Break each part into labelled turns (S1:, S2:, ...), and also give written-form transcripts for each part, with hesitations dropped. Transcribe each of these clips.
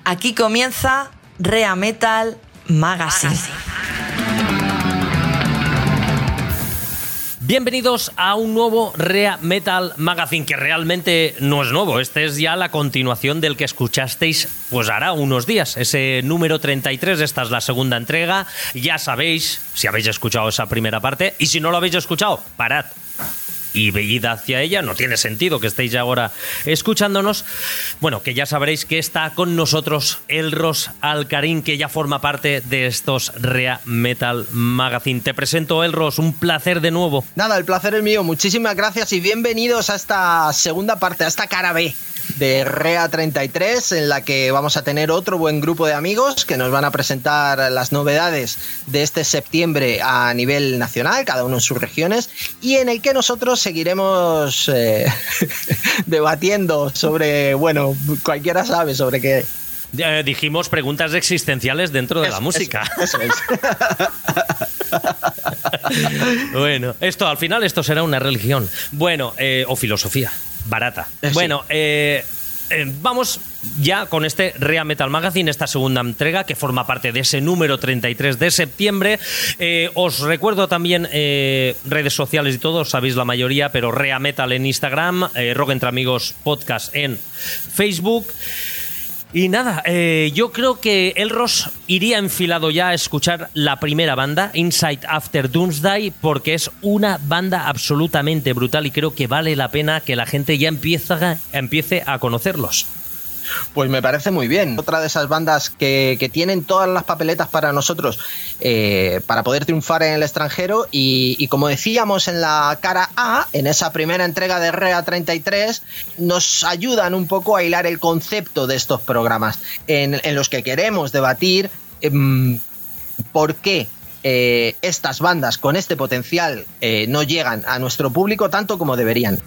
S1: Aquí comienza Rea Metal Magazine.
S2: Bienvenidos a un nuevo Rea Metal Magazine, que realmente no es nuevo. Este es ya la continuación del que escuchasteis pues hará unos días, ese número 33. Esta es la segunda entrega. Ya sabéis, si habéis escuchado esa primera parte, y si no lo habéis escuchado, parad y veid hacia ella. No tiene sentido que estéis ahora escuchándonos. Bueno, que ya sabréis que está con nosotros Elros Alcarín, que ya forma parte de estos Rea Metal Magazine. Te presento, Elros, un placer de nuevo.
S3: Nada, el placer es mío. Muchísimas gracias y bienvenidos a esta segunda parte, a esta cara B de Rea 33, en la que vamos a tener otro buen grupo de amigos que nos van a presentar las novedades de este septiembre a nivel nacional, cada uno en sus regiones, y en el que nosotros seguiremos debatiendo sobre, bueno, cualquiera sabe sobre qué.
S2: Dijimos preguntas existenciales dentro de la música.
S3: Eso es.
S2: Bueno, al final esto será una religión. Bueno, o filosofía barata. Sí. Bueno, vamos ya con este Rea Metal Magazine, esta segunda entrega que forma parte de ese número 33 de septiembre. Os recuerdo también redes sociales y todo, sabéis la mayoría, pero Rea Metal en Instagram, Rock Entre Amigos Podcast en Facebook. Y nada, yo creo que Elros iría enfilado ya a escuchar la primera banda, Inside After Doomsday, porque es una banda absolutamente brutal y creo que vale la pena que la gente ya empiece a conocerlos.
S3: Pues me parece muy bien. Otra de esas bandas que tienen todas las papeletas para nosotros para poder triunfar en el extranjero y como decíamos en la cara A, en esa primera entrega de Rea 33, nos ayudan un poco a hilar el concepto de estos programas en los que queremos debatir por qué estas bandas con este potencial no llegan a nuestro público tanto como deberían.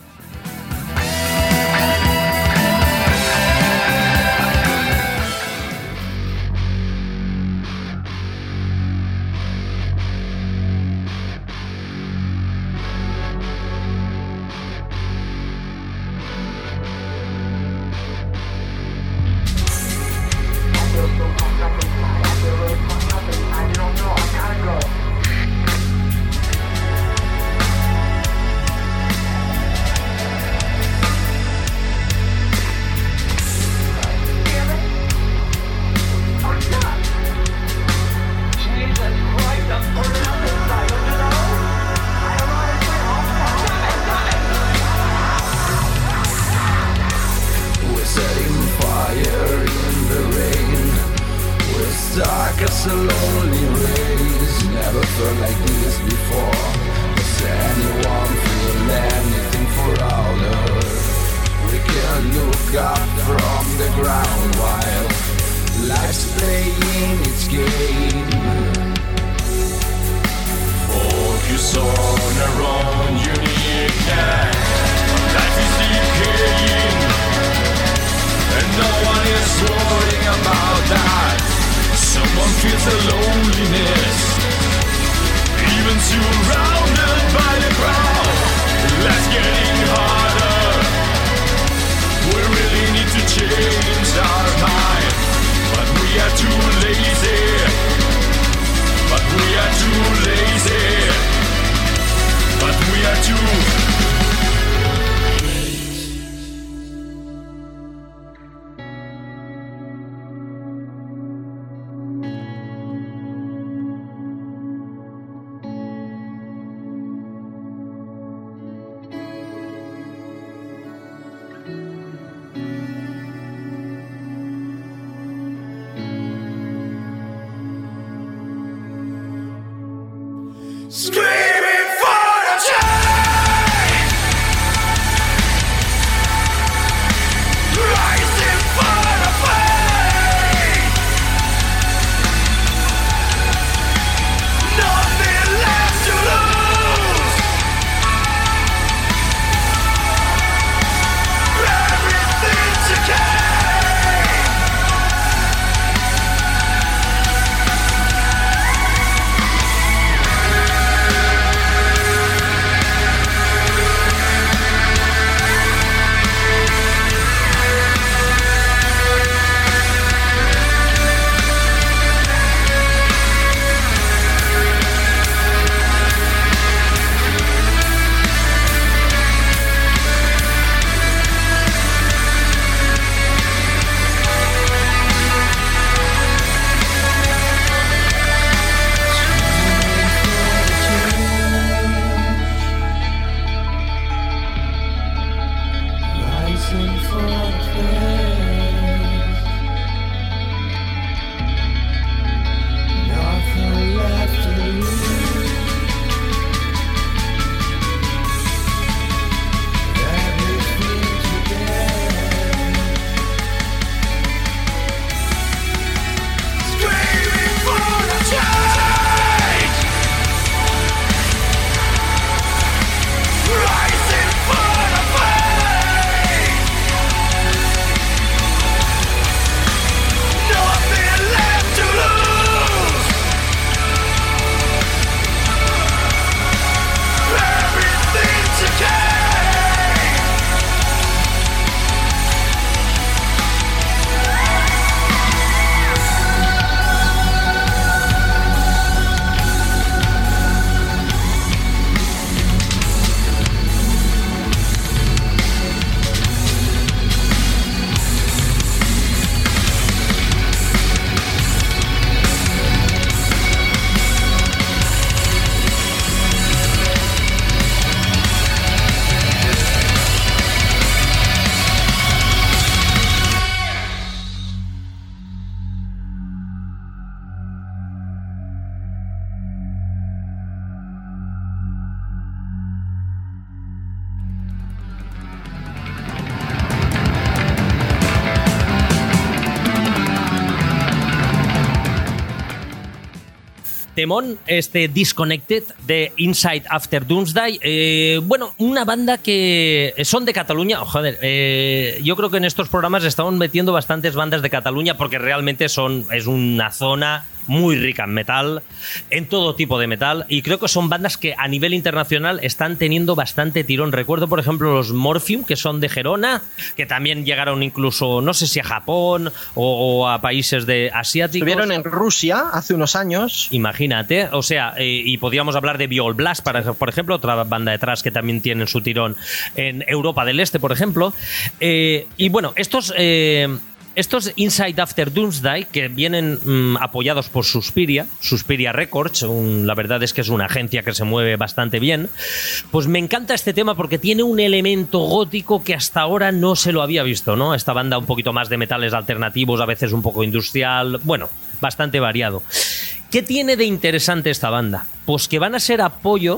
S2: temón, este Disconnected de Inside After Doomsday. Bueno, una banda que son de Cataluña. Joder, yo creo que en estos programas estamos metiendo bastantes bandas de Cataluña porque realmente es una zona muy rica en metal, en todo tipo de metal, y creo que son bandas que a nivel internacional están teniendo bastante tirón. Recuerdo, por ejemplo, los Morphium, que son de Gerona, que también llegaron incluso, no sé si a Japón o a países asiáticos.
S3: Estuvieron en Rusia hace unos años.
S2: Imagínate, o sea, y podríamos hablar de Viol Blast, por ejemplo, otra banda detrás que también tienen su tirón en Europa del Este, por ejemplo. Y bueno, estos Inside After Doomsday, que vienen apoyados por Suspiria Records, la verdad es que es una agencia que se mueve bastante bien, pues me encanta este tema porque tiene un elemento gótico que hasta ahora no se lo había visto, ¿no? Esta banda un poquito más de metales alternativos, a veces un poco industrial, bueno, bastante variado. ¿Qué tiene de interesante esta banda? Pues que van a ser apoyo,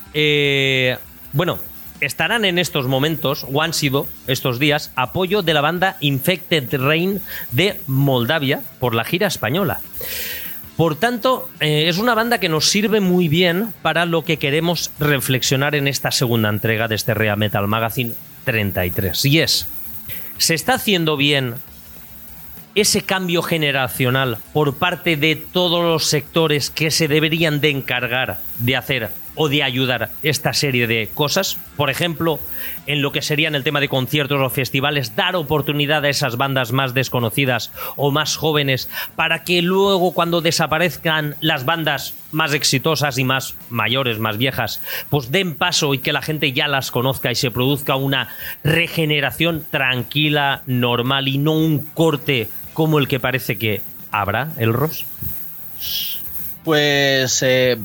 S2: estarán en estos momentos, o han sido estos días, apoyo de la banda Infected Rain de Moldavia por la gira española. Por tanto, es una banda que nos sirve muy bien para lo que queremos reflexionar en esta segunda entrega de este Rea Metal Magazine 33. Y ¿se está haciendo bien ese cambio generacional por parte de todos los sectores que se deberían de encargar de hacer o de ayudar esta serie de cosas? Por ejemplo, en lo que serían el tema de conciertos o festivales, dar oportunidad a esas bandas más desconocidas o más jóvenes para que luego, cuando desaparezcan las bandas más exitosas y más mayores, más viejas, pues den paso y que la gente ya las conozca y se produzca una regeneración tranquila, normal, y no un corte como el que parece que habrá, Elros.
S3: Pues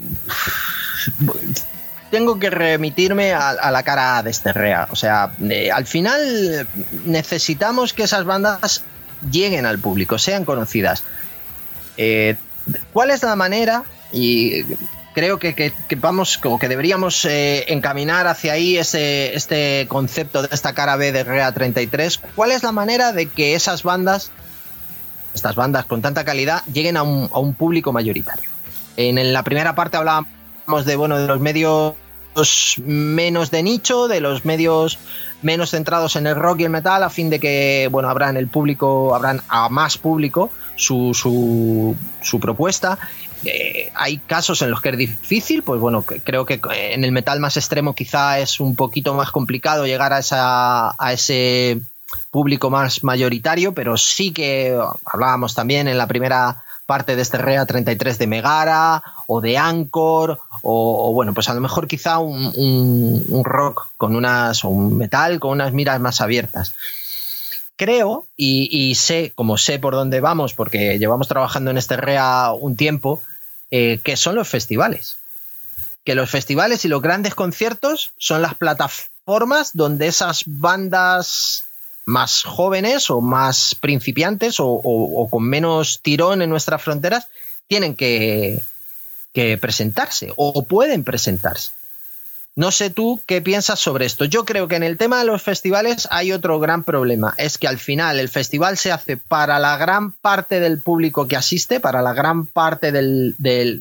S3: tengo que remitirme a la cara A de este Rea. O sea, al final necesitamos que esas bandas lleguen al público, sean conocidas. ¿Cuál es la manera? Y creo que vamos, como que deberíamos encaminar hacia ahí este concepto de esta cara B de Rea 33. ¿Cuál es la manera de que estas bandas con tanta calidad lleguen a un público mayoritario? En la primera parte hablábamos de los medios menos de nicho, de los medios menos centrados en el rock y el metal, a fin de que habrán a más público su propuesta. Hay casos en los que es difícil, pues creo que en el metal más extremo quizá es un poquito más complicado llegar a ese público más mayoritario, pero sí que hablábamos también en la primera parte de este Rea 33 de Megara o de Anchor o pues a lo mejor quizá un rock o un metal con unas miras más abiertas. Creo y sé por dónde vamos, porque llevamos trabajando en este Rea un tiempo, que son los festivales. Que los festivales y los grandes conciertos son las plataformas donde esas bandas más jóvenes o más principiantes o con menos tirón en nuestras fronteras tienen que presentarse o pueden presentarse. No sé tú qué piensas sobre esto. Yo creo que en el tema de los festivales hay otro gran problema. Es que al final el festival se hace para la gran parte del público que asiste, para la gran parte de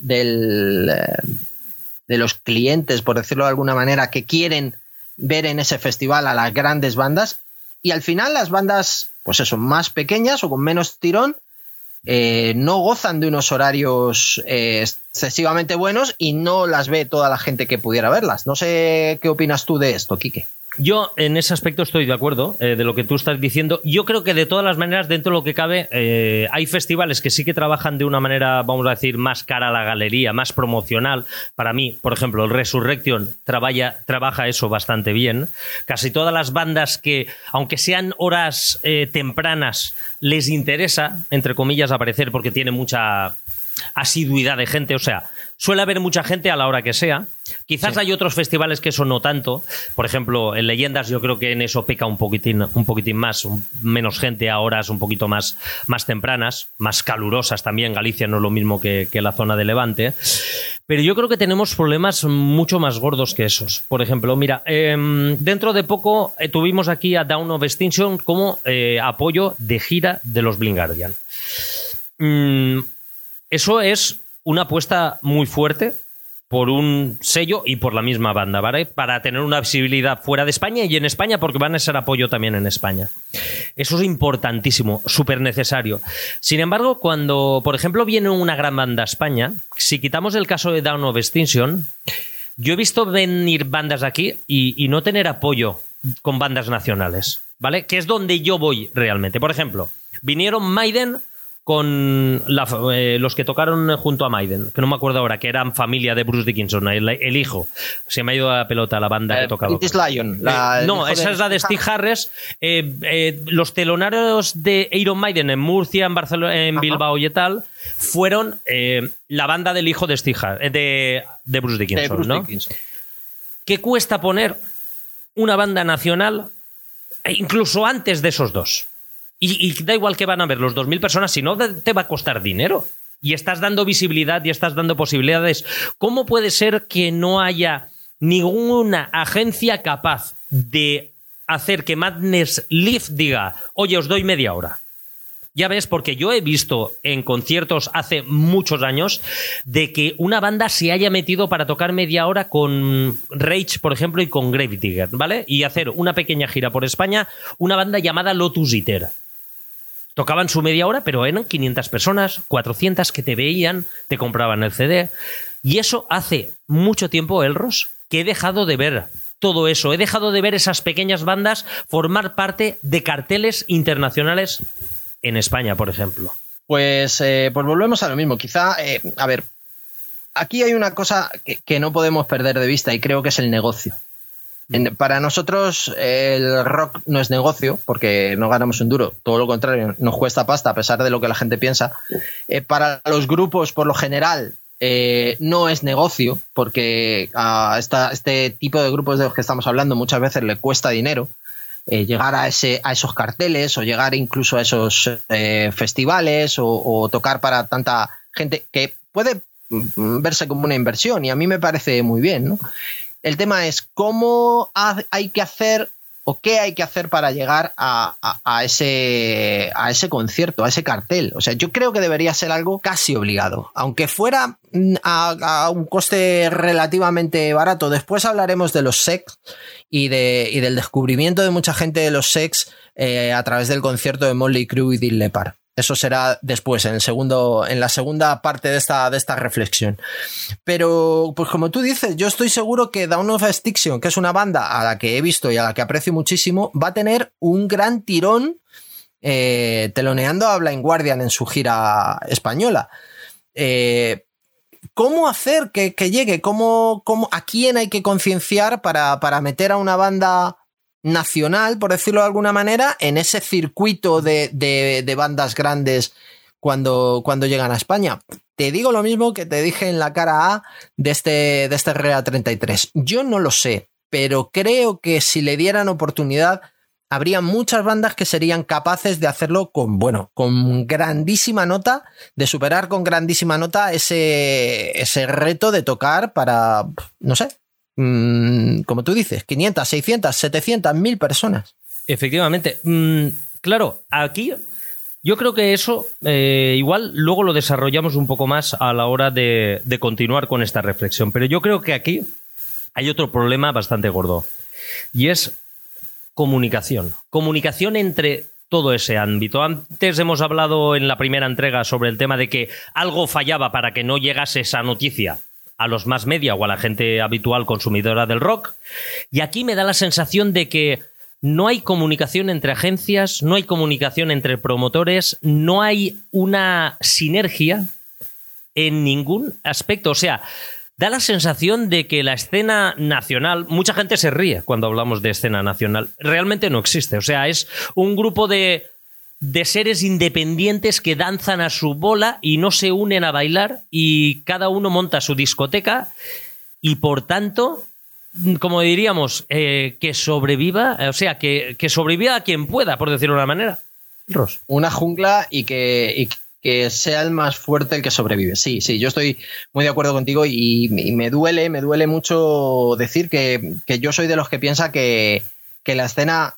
S3: los clientes, por decirlo de alguna manera, que quieren ver en ese festival a las grandes bandas. Y al final las bandas, pues eso, más pequeñas o con menos tirón, no gozan de unos horarios excesivamente buenos y no las ve toda la gente que pudiera verlas. No sé qué opinas tú de esto, Quique.
S2: Yo en ese aspecto estoy de acuerdo de lo que tú estás diciendo. Yo creo que de todas las maneras, dentro de lo que cabe, hay festivales que sí que trabajan de una manera, vamos a decir, más cara a la galería, más promocional. Para mí, por ejemplo, el Resurrection trabaja eso bastante bien. Casi todas las bandas que, aunque sean horas tempranas, les interesa, entre comillas, aparecer porque tiene mucha asiduidad de gente, o sea, suele haber mucha gente a la hora que sea. Quizás sí. Hay otros festivales que eso no tanto. Por ejemplo, en Leyendas yo creo que en eso peca un poquitín más, menos gente a horas un poquito más tempranas, más calurosas también. Galicia no es lo mismo que la zona de Levante. Pero yo creo que tenemos problemas mucho más gordos que esos. Por ejemplo, mira, dentro de poco tuvimos aquí a Dawn of Extinction como apoyo de gira de los Blind Guardian. Eso es una apuesta muy fuerte por un sello y por la misma banda, ¿vale? Para tener una visibilidad fuera de España y en España, porque van a ser apoyo también en España. Eso es importantísimo, súper necesario. Sin embargo, cuando, por ejemplo, viene una gran banda a España, si quitamos el caso de Dawn of Extinction, yo he visto venir bandas aquí y no tener apoyo con bandas nacionales, ¿vale? Que es donde yo voy realmente. Por ejemplo, vinieron Maiden con los que tocaron junto a Maiden, que no me acuerdo ahora, que eran familia de Bruce Dickinson, el hijo. Se me ha ido la pelota la banda que tocaba.
S3: British Lion.
S2: No, esa es la de Steve Harris. Los teloneros de Iron Maiden en Murcia, en Barcelona, en Bilbao y tal, fueron la banda del hijo de Steve Harris, de Bruce Dickinson, ¿no? Dickinson. ¿Qué cuesta poner una banda nacional incluso antes de esos dos? Y da igual que van a ver los 2.000 personas, si no te va a costar dinero. Y estás dando visibilidad y estás dando posibilidades. ¿Cómo puede ser que no haya ninguna agencia capaz de hacer que Madness Live diga, oye, os doy media hora? Ya ves, porque yo he visto en conciertos hace muchos años de que una banda se haya metido para tocar media hora con Rage, por ejemplo, y con Gravedigger, ¿vale? Y hacer una pequeña gira por España, una banda llamada Lotus Eater. Tocaban su media hora, pero eran 500 personas, 400 que te veían, te compraban el CD. Y eso hace mucho tiempo, Elros, que he dejado de ver todo eso. He dejado de ver esas pequeñas bandas formar parte de carteles internacionales en España, por ejemplo.
S3: Pues volvemos a lo mismo. Quizá, a ver, aquí hay una cosa que no podemos perder de vista y creo que es el negocio. Para nosotros el rock no es negocio porque no ganamos un duro, todo lo contrario, nos cuesta pasta a pesar de lo que la gente piensa. Para los grupos, por lo general, no es negocio porque a este tipo de grupos de los que estamos hablando muchas veces le cuesta dinero llegar a esos carteles o llegar incluso a esos festivales o tocar para tanta gente que puede verse como una inversión y a mí me parece muy bien, ¿no? El tema es cómo hay que hacer o qué hay que hacer para llegar a ese concierto, a ese cartel. O sea, yo creo que debería ser algo casi obligado, aunque fuera a un coste relativamente barato. Después hablaremos de los sex y del descubrimiento de mucha gente de los sex a través del concierto de Motley Crue y Def Leppard. Eso será después, en la segunda parte de esta reflexión. Pero, pues como tú dices, yo estoy seguro que Dawn of Extinction, que es una banda a la que he visto y a la que aprecio muchísimo, va a tener un gran tirón teloneando a Blind Guardian en su gira española. ¿Cómo hacer que llegue? ¿A quién hay que concienciar para meter a una banda nacional, por decirlo de alguna manera, en ese circuito de bandas grandes cuando llegan a España? Te digo lo mismo que te dije en la cara A de este Rea 33. Yo no lo sé, pero creo que si le dieran oportunidad habría muchas bandas que serían capaces de hacerlo con grandísima nota, de superar con grandísima nota ese reto de tocar para, no sé, como tú dices, 500, 600, 700, 1000 personas.
S2: Efectivamente. Claro, aquí yo creo que eso igual luego lo desarrollamos un poco más a la hora de continuar con esta reflexión, pero yo creo que aquí hay otro problema bastante gordo y es comunicación. Comunicación entre todo ese ámbito. Antes hemos hablado en la primera entrega sobre el tema de que algo fallaba para que no llegase esa noticia a los más media o a la gente habitual consumidora del rock. Y aquí me da la sensación de que no hay comunicación entre agencias, no hay comunicación entre promotores, no hay una sinergia en ningún aspecto. O sea, da la sensación de que la escena nacional, mucha gente se ríe cuando hablamos de escena nacional, realmente no existe. O sea, es un grupo de seres independientes que danzan a su bola y no se unen a bailar y cada uno monta su discoteca y por tanto, como diríamos, que sobreviva, o sea, que sobreviva a quien pueda, por decirlo de una manera. Ros.
S3: Una jungla y que sea el más fuerte el que sobrevive. Sí, yo estoy muy de acuerdo contigo y me duele mucho decir que yo soy de los que piensa que la escena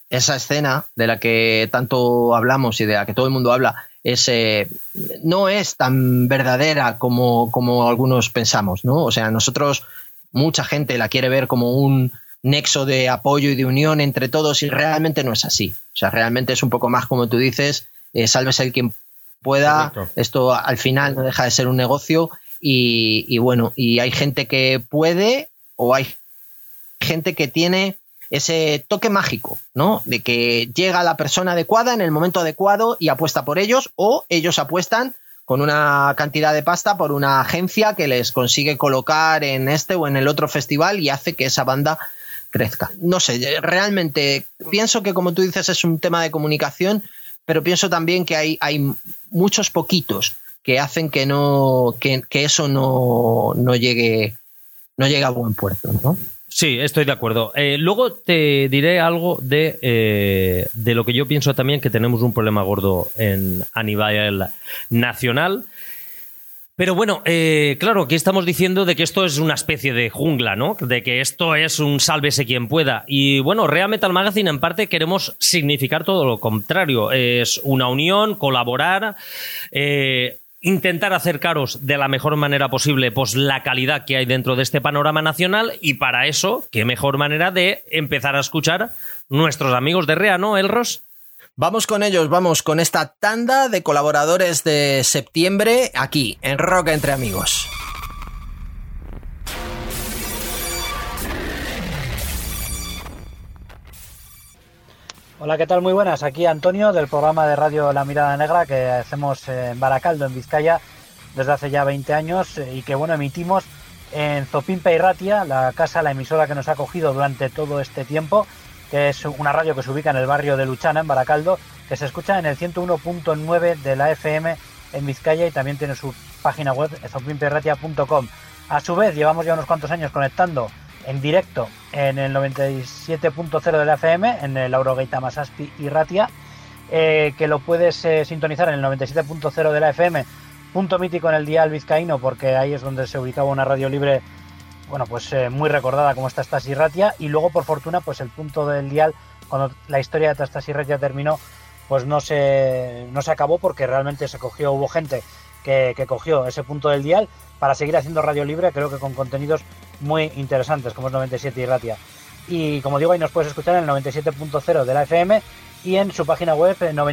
S3: esa escena de la que tanto hablamos y de la que todo el mundo habla no es tan verdadera como algunos pensamos, ¿no? O sea, nosotros, mucha gente la quiere ver como un nexo de apoyo y de unión entre todos y realmente no es así. O sea, realmente es un poco más como tú dices, sálvese el quien pueda. Correcto. Esto al final no deja de ser un negocio y bueno, y hay gente que puede o hay gente que tiene ese toque mágico, ¿no? De que llega la persona adecuada en el momento adecuado y apuesta por ellos, o ellos apuestan con una cantidad de pasta por una agencia que les consigue colocar en este o en el otro festival y hace que esa banda crezca. No sé, realmente pienso que, como tú dices, es un tema de comunicación, pero pienso también que hay muchos poquitos que hacen que eso no llegue a buen puerto, ¿no?
S2: Sí, estoy de acuerdo. Luego te diré algo de lo que yo pienso también, que tenemos un problema gordo a nivel nacional. Pero bueno, claro, aquí estamos diciendo de que esto es una especie de jungla, ¿no? De que esto es un sálvese quien pueda. Y bueno, Rea Metal Magazine en parte queremos significar todo lo contrario. Es una unión, colaborar, intentar acercaros de la mejor manera posible pues la calidad que hay dentro de este panorama nacional, y para eso, qué mejor manera de empezar a escuchar nuestros amigos de Rea, ¿no, Elros?
S3: Vamos con ellos, vamos con esta tanda de colaboradores de septiembre aquí en Rock Entre Amigos.
S4: Hola, ¿qué tal? Muy buenas. Aquí Antonio del programa de radio La Mirada Negra que hacemos en Baracaldo, en Vizcaya, desde hace ya 20 años y que bueno, emitimos en Zopimpe y Ratia, la emisora que nos ha acogido durante todo este tiempo, que es una radio que se ubica en el barrio de Luchana, en Baracaldo, que se escucha en el 101.9 de la FM en Vizcaya y también tiene su página web zopimpeiratia.com. A su vez, llevamos ya unos cuantos años conectando en directo en el 97.0 de la FM, en el Aurogeita Masaspi y Ratia, que lo puedes sintonizar en el 97.0 de la FM, punto mítico en el dial vizcaíno, porque ahí es donde se ubicaba una radio libre, bueno, pues muy recordada como esta Stasi Ratia, y luego por fortuna pues el punto del dial, cuando la historia de Stasi Ratia terminó, pues no se acabó, porque realmente hubo gente que cogió ese punto del dial para seguir haciendo radio libre, creo que con contenidos muy interesantes como es 97 y Ratia. Y como digo, ahí nos puedes escuchar en el 97.0 de la FM y en su página web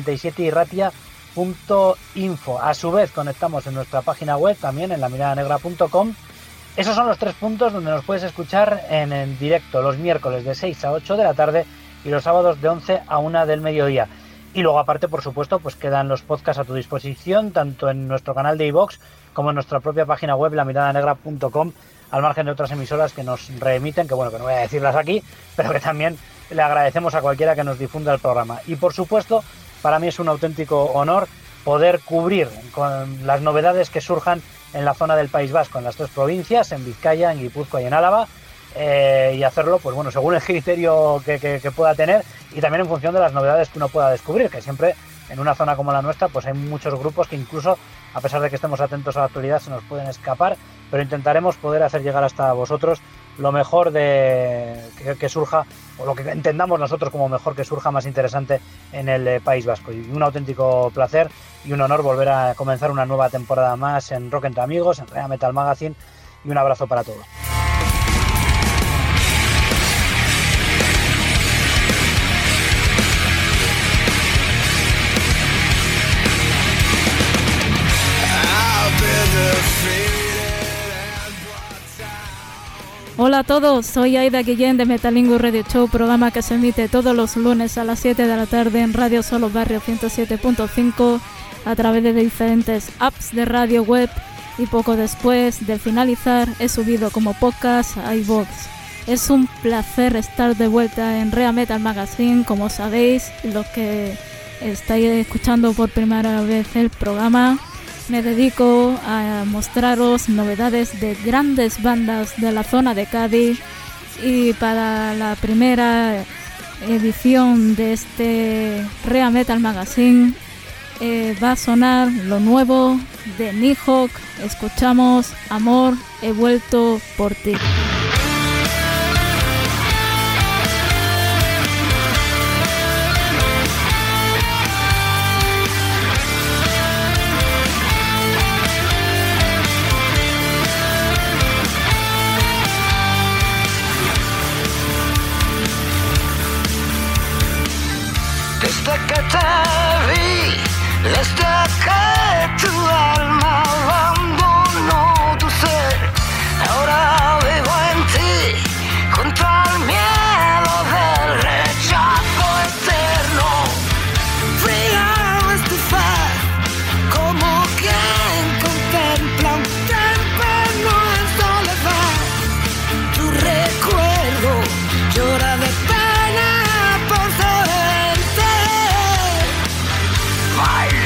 S4: 97iratia.info. A su vez conectamos en nuestra página web también en lamiradanegra.com. Esos son los 3 puntos donde nos puedes escuchar en directo los miércoles de 6 a 8 de la tarde y los sábados de 11 a 1 del mediodía. Y luego aparte, por supuesto, pues quedan los podcasts a tu disposición, tanto en nuestro canal de iVoox como en nuestra propia página web, lamiradanegra.com, al margen de otras emisoras que nos reemiten, que bueno, que no voy a decirlas aquí, pero que también le agradecemos a cualquiera que nos difunda el programa. Y por supuesto, para mí es un auténtico honor poder cubrir con las novedades que surjan en la zona del País Vasco, en las 3 provincias, en Vizcaya, en Guipúzcoa y en Álava, y hacerlo, pues bueno, según el criterio que pueda tener y también en función de las novedades que uno pueda descubrir, que siempre en una zona como la nuestra pues hay muchos grupos que incluso, a pesar de que estemos atentos a la actualidad, se nos pueden escapar, pero intentaremos poder hacer llegar hasta vosotros lo mejor que surja, o lo que entendamos nosotros como mejor que surja más interesante en el País Vasco. Y un auténtico placer y un honor volver a comenzar una nueva temporada más en Rock Entre Amigos, en Rea Metal Magazine, y un abrazo para todos.
S5: Hola a todos, soy Aida Guillén de Metalingus Radio Show, programa que se emite todos los lunes a las 7 de la tarde en Radio Solo Barrio 107.5 a través de diferentes apps de radio web, y poco después de finalizar he subido como podcast a iVoox. Es un placer estar de vuelta en Rea Metal Magazine, como sabéis, los que estáis escuchando por primera vez el programa. Me dedico a mostraros novedades de grandes bandas de la zona de Cádiz, y para la primera edición de este Rea Metal Magazine va a sonar lo nuevo de Nighthawk. Escuchamos Amor, he vuelto por ti.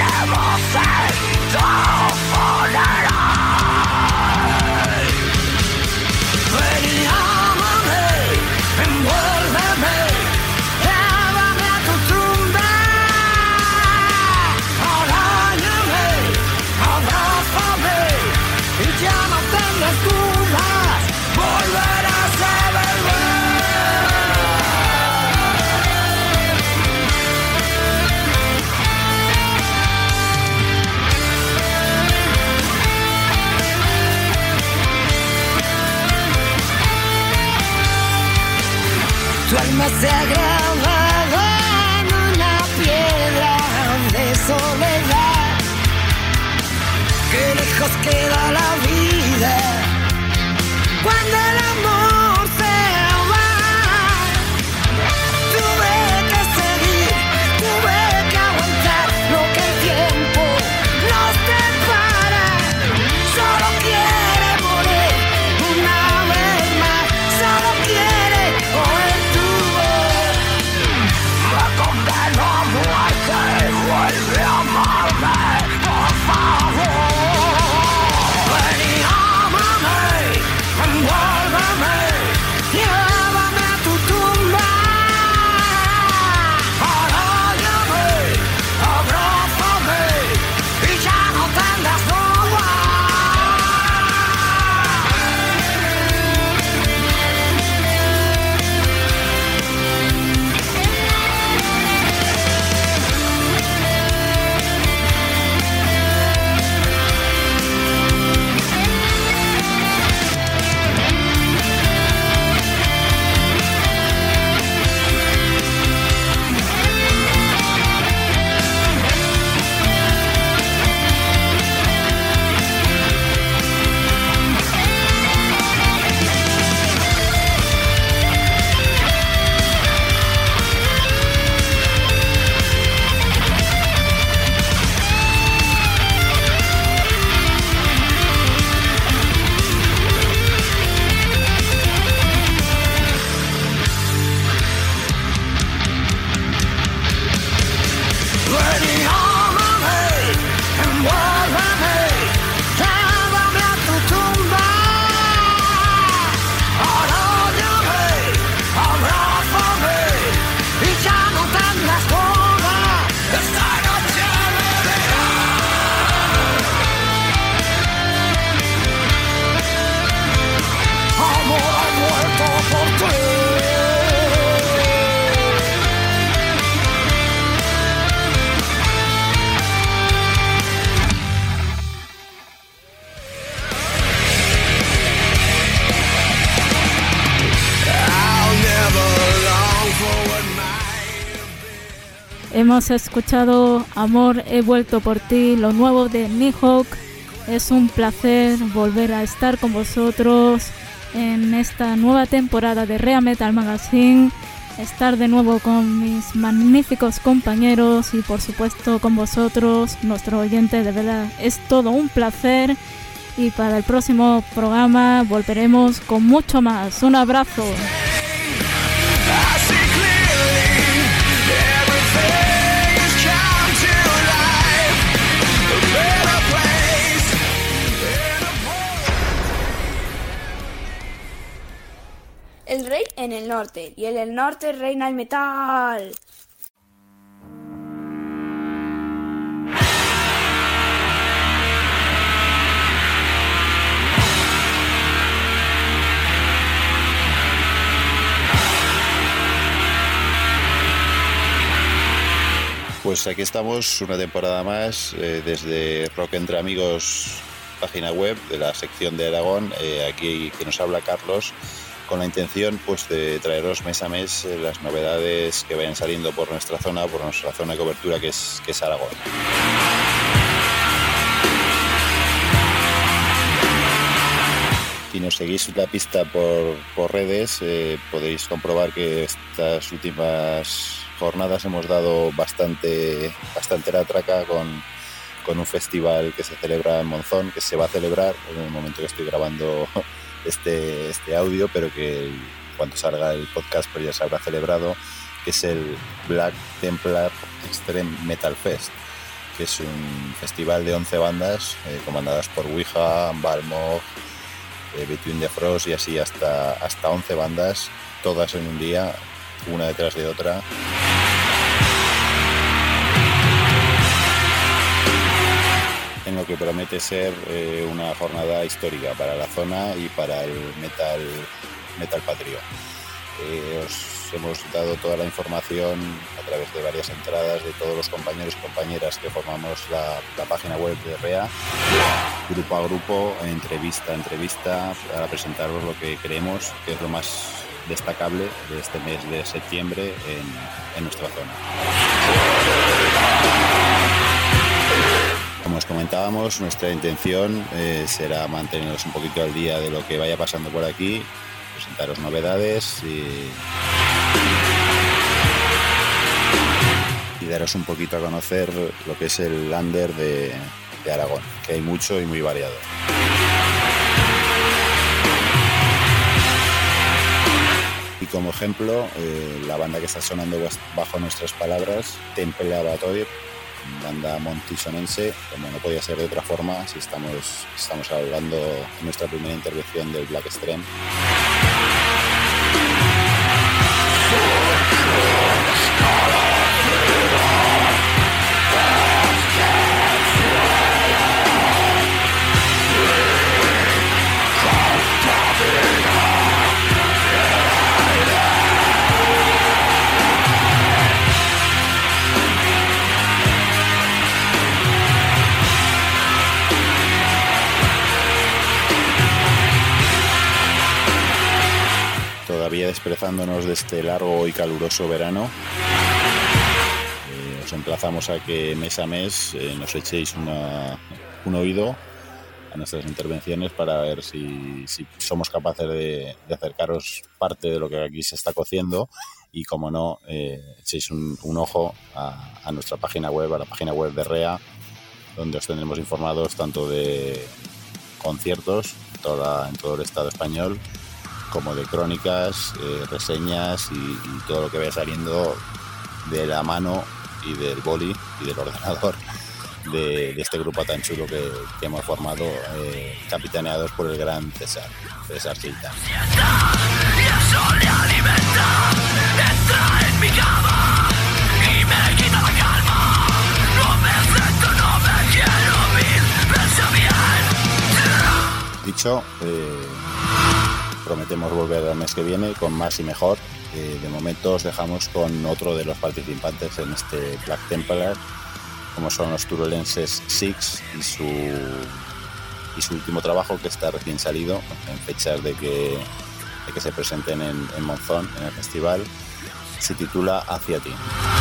S6: Tu alma se ha grabado en una piedra de soledad. Qué lejos queda la vida cuando el amor se va. Tuve que seguir, tuve que aguantar lo que el tiempo nos depara. Solo quiere morir una vez más, solo quiere oír tu voz. La condeno a muerte, vuelve a amarme, por favor. Ven y ámame, envuélveme, llévame a tu tumba. Aráñame, abrázame y ya no tendrás duda. Ven y ámame, envuélveme, llévame a tu tumba. Aráñame, abrázame y ya no tendrás duda. Esta noche me verás. Amor, he muerto por ti.
S5: Hemos escuchado Amor, he vuelto por ti, lo nuevo de Nighthawk. Es un placer volver a estar con vosotros en esta nueva temporada de Rea Metal Magazine, estar de nuevo con mis magníficos compañeros y por supuesto con vosotros, nuestro oyente. De verdad es todo un placer y para el próximo programa volveremos con mucho más. Un abrazo.
S7: El rey en el norte, y en el norte reina el metal.
S8: Pues aquí estamos una temporada más desde Rock Entre Amigos, página web de la sección de Aragón. Aquí que nos habla Carlos, con la intención pues de traeros mes a mes las novedades que vayan saliendo por nuestra zona de cobertura que es Aragón. Si nos seguís la pista por redes, podéis comprobar que estas últimas jornadas hemos dado bastante la traca con un festival que se celebra en Monzón, que se va a celebrar en el momento que estoy grabando este audio, pero que cuando salga el podcast pues ya se habrá celebrado, que es el Black Templar Extreme Metal Fest, que es un festival de 11 bandas, comandadas por Ouija, Balmog, Between the Frost y así hasta 11 bandas, todas en un día, una detrás de otra. En lo que promete ser una jornada histórica para la zona y para el metal patrio. Os hemos dado toda la información a través de varias entradas de todos los compañeros y compañeras que formamos la página web de REA, grupo a grupo, entrevista a entrevista, para presentaros lo que creemos que es lo más destacable de este mes de septiembre en nuestra zona. Como os comentábamos, nuestra intención será mantenernos un poquito al día de lo que vaya pasando por aquí, presentaros novedades y daros un poquito a conocer lo que es el under de Aragón, que hay mucho y muy variado. Y como ejemplo, la banda que está sonando bajo nuestras palabras, Temple Abatoir, banda montisonense, como no podía ser de otra forma, si estamos hablando en nuestra primera intervención del Black Extreme. Todavía desperezándonos de este largo y caluroso verano, os emplazamos a que mes a mes nos echéis un oído a nuestras intervenciones para ver si somos capaces de acercaros parte de lo que aquí se está cociendo y, como no, echéis un ojo a nuestra página web, a la página web de REA, donde os tendremos informados tanto de conciertos en todo el Estado español, como de crónicas, reseñas y todo lo que vaya saliendo de la mano y del boli y del ordenador de este grupo tan chulo que hemos formado, capitaneados por el gran César Gilda. Dicho, prometemos volver el mes que viene con más y mejor. De momento os dejamos con otro de los participantes en este Black Templar, como son los turolenses Six y su último trabajo, que está recién salido, en fechas de que se presenten en Monzón, en el festival. Se titula Hacia ti.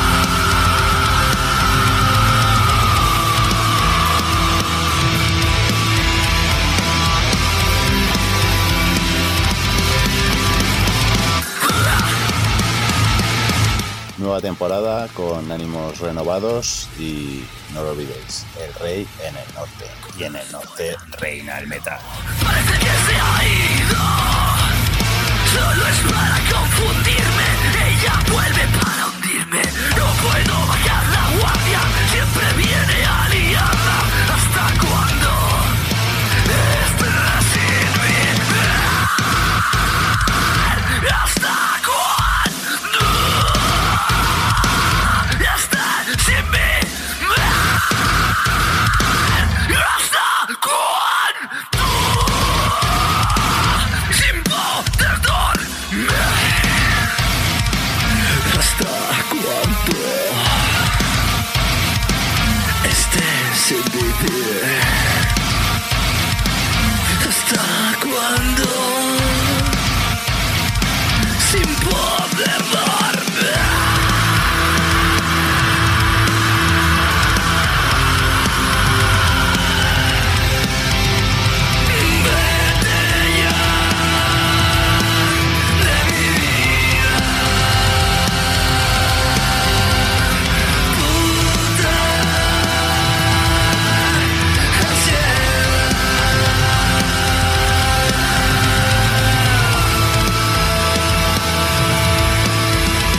S8: Nueva temporada con ánimos renovados y no lo olvidéis, el rey en el norte, y en el norte reina el metal.
S6: Parece que se ha ido, solo es para confundirme, ella vuelve para hundirme, no puedo bajar la guardia, siempre viene aliada, ¿hasta cuándo estarás sin mí? ¿Hasta cuándo estarás sin mí? ¿Hasta cuándo sin poder dormir? ¿Hasta cuándo estés sin vivir? ¿Hasta cuándo sin poder dormir? Vete ya de mi vida, puta ansiedad.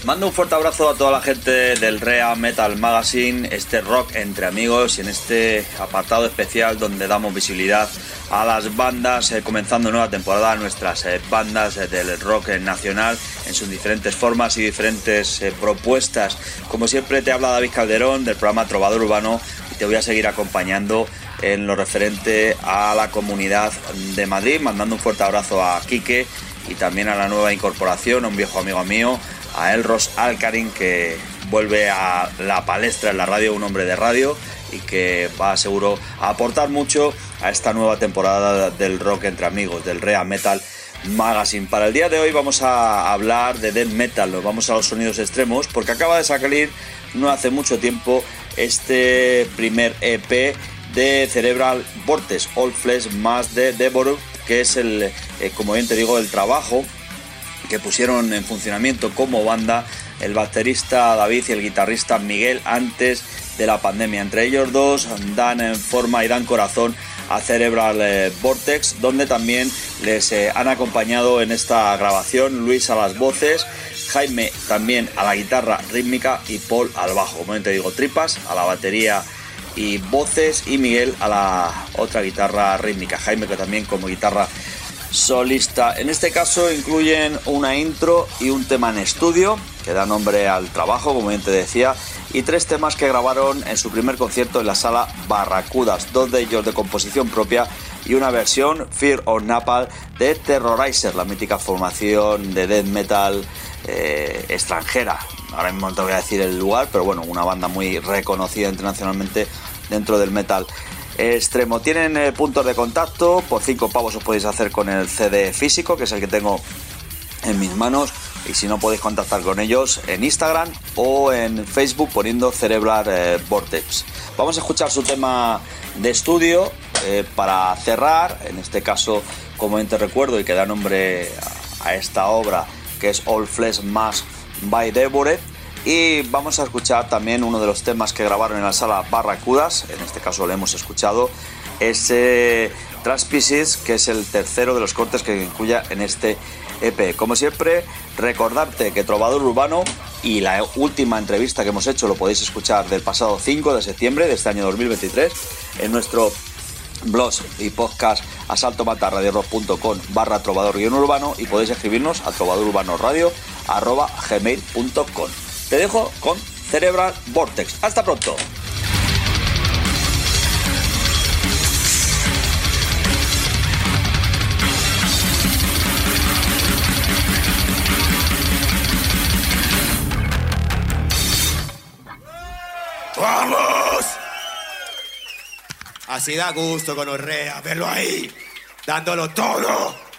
S9: Mando un fuerte abrazo a toda la gente del Rea Metal Magazine, este rock entre amigos, y en este apartado especial donde damos visibilidad a las bandas, comenzando nueva temporada, nuestras bandas del rock nacional en sus diferentes formas y diferentes propuestas. Como siempre, te habla David Calderón del programa Trovador Urbano y te voy a seguir acompañando en lo referente a la Comunidad de Madrid, mandando un fuerte abrazo a Quique y también a la nueva incorporación, a un viejo amigo mío, a Elros Alcarín, que vuelve a la palestra en la radio, un hombre de radio, y que va seguro a aportar mucho a esta nueva temporada del rock entre amigos, del Rea Metal Magazine. Para el día de hoy vamos a hablar de death metal, nos vamos a los sonidos extremos, porque acaba de salir no hace mucho tiempo este primer EP de Cerebral Vortex, All Flesh Mass Devoured, que es el, como bien te digo, el trabajo que pusieron en funcionamiento como banda el baterista David y el guitarrista Miguel antes de la pandemia. Entre ellos dos dan en forma y dan corazón a Cerebral Vortex, donde también les han acompañado en esta grabación Luis a las voces, Jaime también a la guitarra rítmica y Paul al bajo. Como bien te digo, Tripas a la batería y voces, y Miguel a la otra guitarra rítmica, Jaime que también como guitarra solista. En este caso incluyen una intro y un tema en estudio que da nombre al trabajo, como bien te decía, y 3 temas que grabaron en su primer concierto en la sala Barracudas, 2 de ellos de composición propia y una versión, Fear of Napalm, de Terrorizer, la mítica formación de death metal extranjera. Ahora mismo no te voy a decir el lugar, pero bueno, una banda muy reconocida internacionalmente dentro del metal extremo. Tienen puntos de contacto, por 5 pavos os podéis hacer con el CD físico, que es el que tengo en mis manos, y si no podéis contactar con ellos en Instagram o en Facebook poniendo Cerebral Vortex. Vamos a escuchar su tema de estudio para cerrar, en este caso, como bien te recuerdo y que da nombre a esta obra, que es All Flesh Mass Devoured. Y vamos a escuchar también uno de los temas que grabaron en la sala Barracudas, en este caso lo hemos escuchado, ese Transpieces, que es el tercero de los cortes que incluya en este EP. Como siempre, recordarte que Trovador Urbano y la última entrevista que hemos hecho lo podéis escuchar del pasado 5 de septiembre de este año 2023 en nuestro blog y podcast asaltomatarradiorock.com/trovador-urbano, y podéis escribirnos a trovadorurbanorradio@gmail.com. Te dejo con Cerebral Vortex. Hasta pronto.
S10: ¡Vamos! Así da gusto con Orrea, verlo ahí, dándolo todo.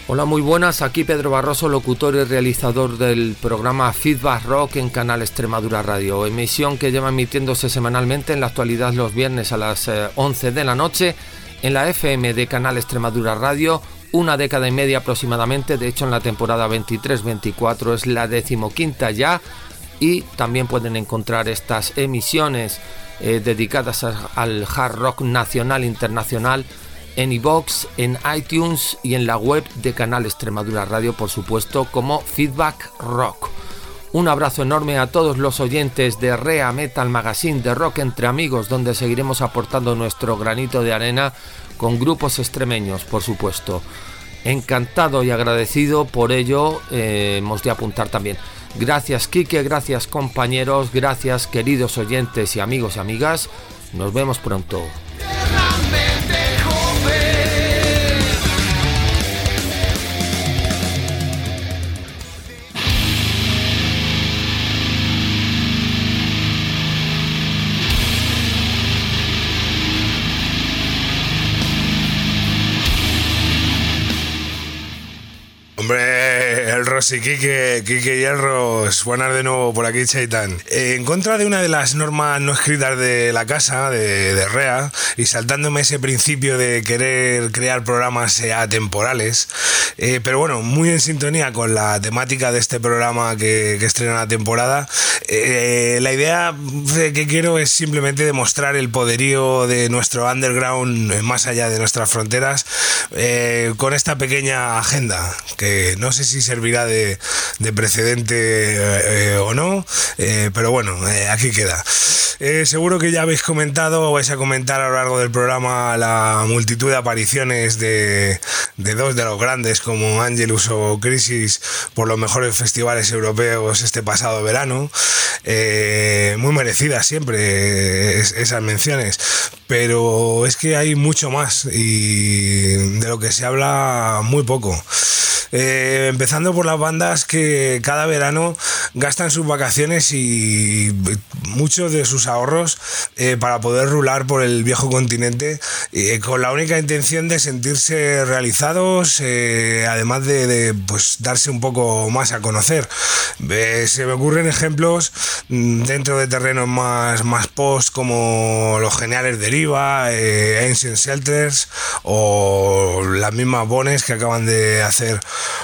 S11: Hola, muy buenas, aquí Pedro Barroso, locutor y realizador del programa Feedback Rock en Canal Extremadura Radio, emisión que lleva emitiéndose semanalmente en la actualidad los viernes a las 11 de la noche en la FM de Canal Extremadura Radio, una década y media aproximadamente. De hecho, en la temporada 23-24 es la 15ª ya, y también pueden encontrar estas emisiones dedicadas al hard rock nacional e internacional en iVoox, en iTunes y en la web de Canal Extremadura Radio, por supuesto, como Feedback Rock. Un abrazo enorme a todos los oyentes de Rea Metal Magazine de Rock Entre Amigos, donde seguiremos aportando nuestro granito de arena con grupos extremeños, por supuesto. Encantado y agradecido por ello, hemos de apuntar también. Gracias, Quique, gracias, compañeros, gracias, queridos oyentes y amigos y amigas. Nos vemos pronto.
S12: Hombre, el Rosy, Quique Hierros, buenas de nuevo por aquí, Chaitán. En contra de una de las normas no escritas de la casa, de REA, y saltándome ese principio de querer crear programas atemporales, pero bueno, muy en sintonía con la temática de este programa que estrena la temporada, la idea que quiero es simplemente demostrar el poderío de nuestro underground más allá de nuestras fronteras, con esta pequeña agenda, que no sé si servirá de precedente o no, pero bueno, aquí queda. Seguro que ya habéis comentado o vais a comentar a lo largo del programa la multitud de apariciones de dos de los grandes como Angelus o Crisis por los mejores festivales europeos este pasado verano. Muy merecidas siempre esas menciones, pero es que hay mucho más y de lo que se habla muy poco. Empezando por las bandas que cada verano gastan sus vacaciones y muchos de sus ahorros para poder rular por el viejo continente, con la única intención de sentirse realizados, además de pues darse un poco más a conocer. Se me ocurren ejemplos dentro de terrenos más post, como los geniales Deriva, Ancient Shelters o las mismas Bones, que acaban de hacer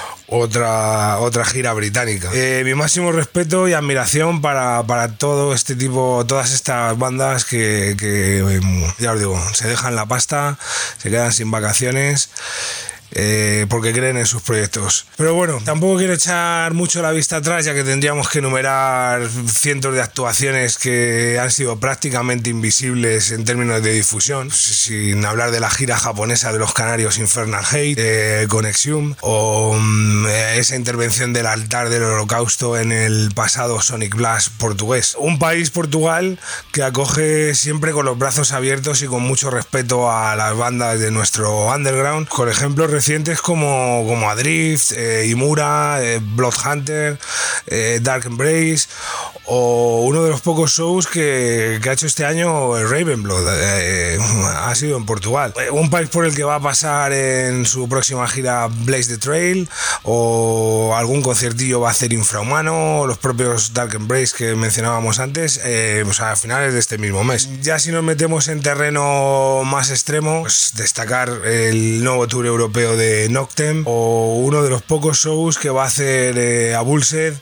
S12: otra gira británica. Mi máximo respeto y admiración para todo este tipo, todas estas bandas que ya os digo, se dejan la pasta, se quedan sin vacaciones, porque creen en sus proyectos. Pero bueno, tampoco quiero echar mucho la vista atrás, ya que tendríamos que enumerar cientos de actuaciones que han sido prácticamente invisibles en términos de difusión, sin hablar de la gira japonesa de los Canarios Infernal Hate con Exhumed, o esa intervención del altar del Holocausto en el pasado Sonic Blast portugués. Un país, Portugal, que acoge siempre con los brazos abiertos y con mucho respeto a las bandas de nuestro underground, con ejemplos recientes como Adrift, Imura, Bloodhunter, Dark Embrace, o uno de los pocos shows que ha hecho este año Ravenblood, ha sido en Portugal. Un país por el que va a pasar en su próxima gira Blaze the Trail, o algún conciertillo va a hacer Infrahumano, o los propios Dark Embrace que mencionábamos antes, pues a finales de este mismo mes. Ya si nos metemos en terreno más extremo, pues destacar el nuevo tour europeo de Noctem, o uno de los pocos shows que va a hacer Abulsed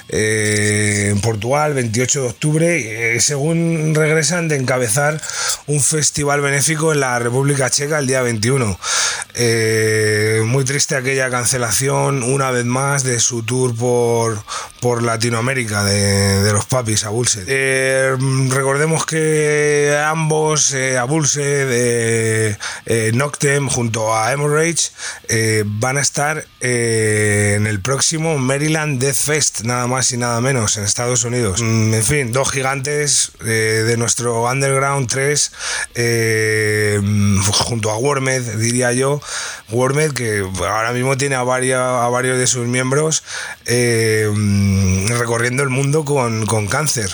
S12: en Portugal, 28 de octubre, según regresan de encabezar un festival benéfico en la República Checa el día 21. Muy triste aquella cancelación una vez más de su tour por Latinoamérica de los Papis, Abulsed. Recordemos que ambos, Abulsed, Noctem junto a Hemorrhage, van a estar en el próximo Maryland Death Fest, nada más y nada menos, en Estados Unidos. En fin, dos gigantes de nuestro underground, tres, junto a Wormed, diría yo. Wormed, que ahora mismo tiene a varios de sus miembros recorriendo el mundo con cáncer.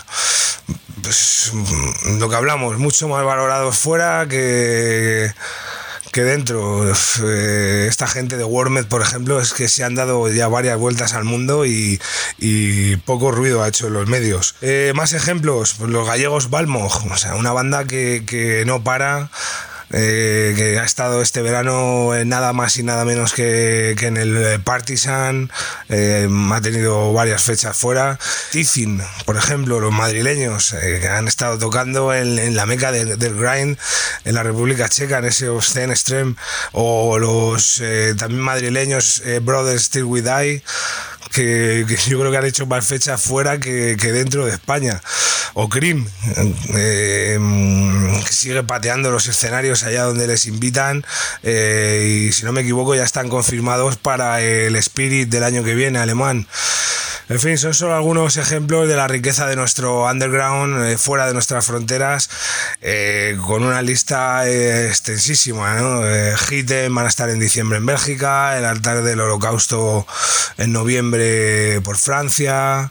S12: Pues, lo que hablamos, mucho más valorados fuera que que dentro. Esta gente de Wormed, por ejemplo, es que se han dado ya varias vueltas al mundo y poco ruido ha hecho en los medios. Más ejemplos, pues los gallegos Balmog, o sea, una banda que no para. Que ha estado este verano nada más y nada menos que en el Partisan, ha tenido varias fechas fuera. Tiffin, por ejemplo, los madrileños que han estado tocando en la meca del grind en la República Checa, en ese Obscene Extreme, o los también madrileños Brothers Still We Die, que yo creo que han hecho más fechas fuera que dentro de España. O Cream, que sigue pateando los escenarios allá donde les invitan, y si no me equivoco ya están confirmados para el Spirit del año que viene, alemán. En fin, son solo algunos ejemplos de la riqueza de nuestro underground fuera de nuestras fronteras, con una lista extensísima, ¿no? Hitem van a estar en diciembre en Bélgica, el Altar del Holocausto en noviembre por Francia,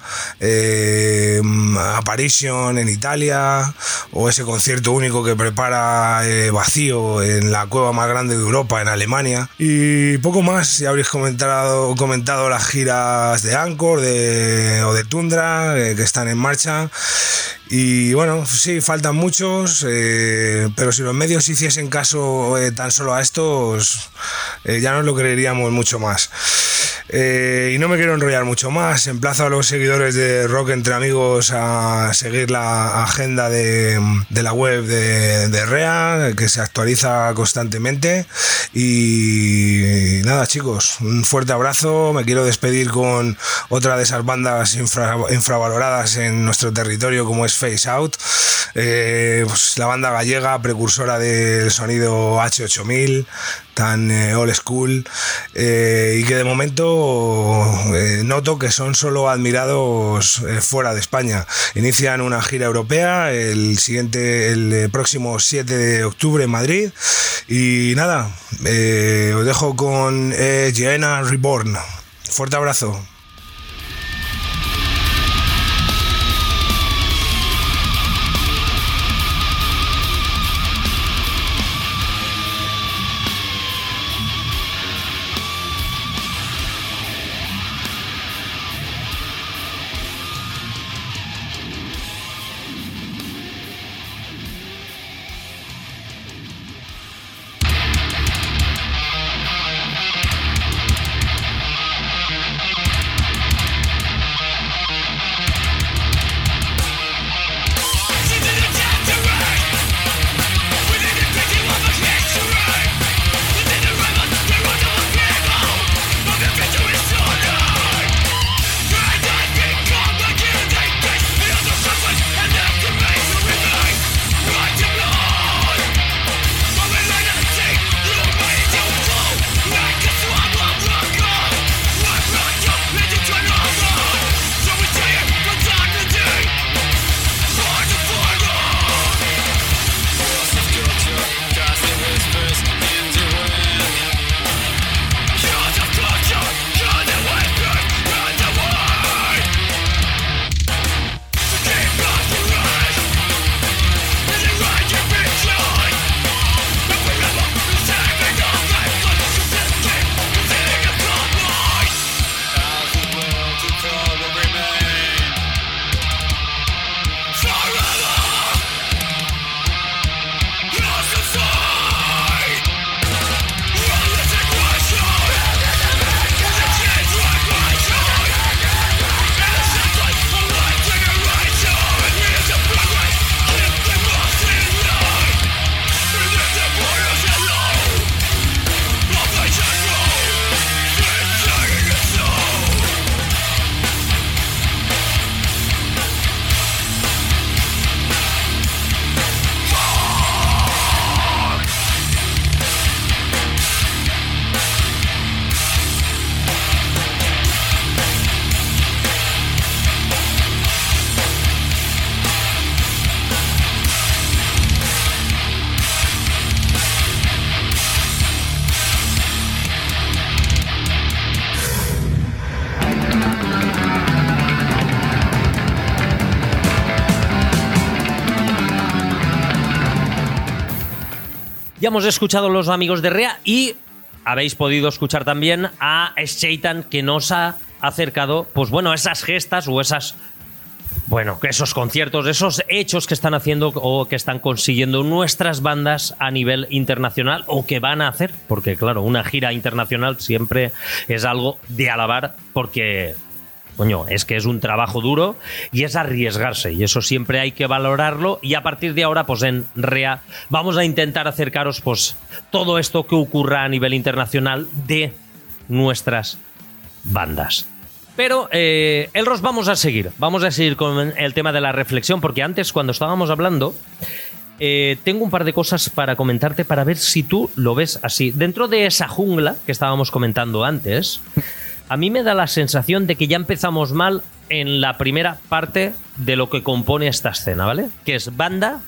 S12: Apparition en Italia, o ese concierto único que prepara Vacío en la cueva más grande de Europa, en Alemania. Y poco más, ya habréis comentado las giras de Anchor, o de Tundra, que están en marcha. Y bueno, sí, faltan muchos, pero si los medios hiciesen caso tan solo a estos, ya nos lo creeríamos mucho más. Y no me quiero enrollar mucho más. Emplazo a los seguidores de Rock Entre Amigos a seguir la agenda de la web de REA, que se actualiza constantemente. Y nada, chicos, un fuerte abrazo. Me quiero despedir con otra de esas bandas infravaloradas en nuestro territorio, como es Face Out, pues la banda gallega precursora del sonido H8000, tan old school, y que de momento noto que son solo admirados fuera de España. Inician una gira europea el próximo 7 de octubre en Madrid. Y nada, os dejo con Gehenna Reborn. Fuerte abrazo.
S2: Ya hemos escuchado los amigos de Rea y habéis podido escuchar también a Shaitan, que nos ha acercado, pues bueno, esas gestas o esas... Bueno, esos conciertos, esos hechos que están haciendo o que están consiguiendo nuestras bandas a nivel internacional o que van a hacer, porque claro, una gira internacional siempre es algo de alabar porque, coño, es que es un trabajo duro y es arriesgarse y eso siempre hay que valorarlo y a partir de ahora, pues en Rea vamos a intentar acercaros pues todo esto que ocurra a nivel internacional de nuestras bandas. Pero, Elros, vamos a seguir con el tema de la reflexión, porque antes, cuando estábamos hablando, tengo un par de cosas para comentarte para ver si tú lo ves así. Dentro de esa jungla que estábamos comentando antes, a mí me da la sensación de que ya empezamos mal en la primera parte de lo que compone esta escena, ¿vale? Que es banda,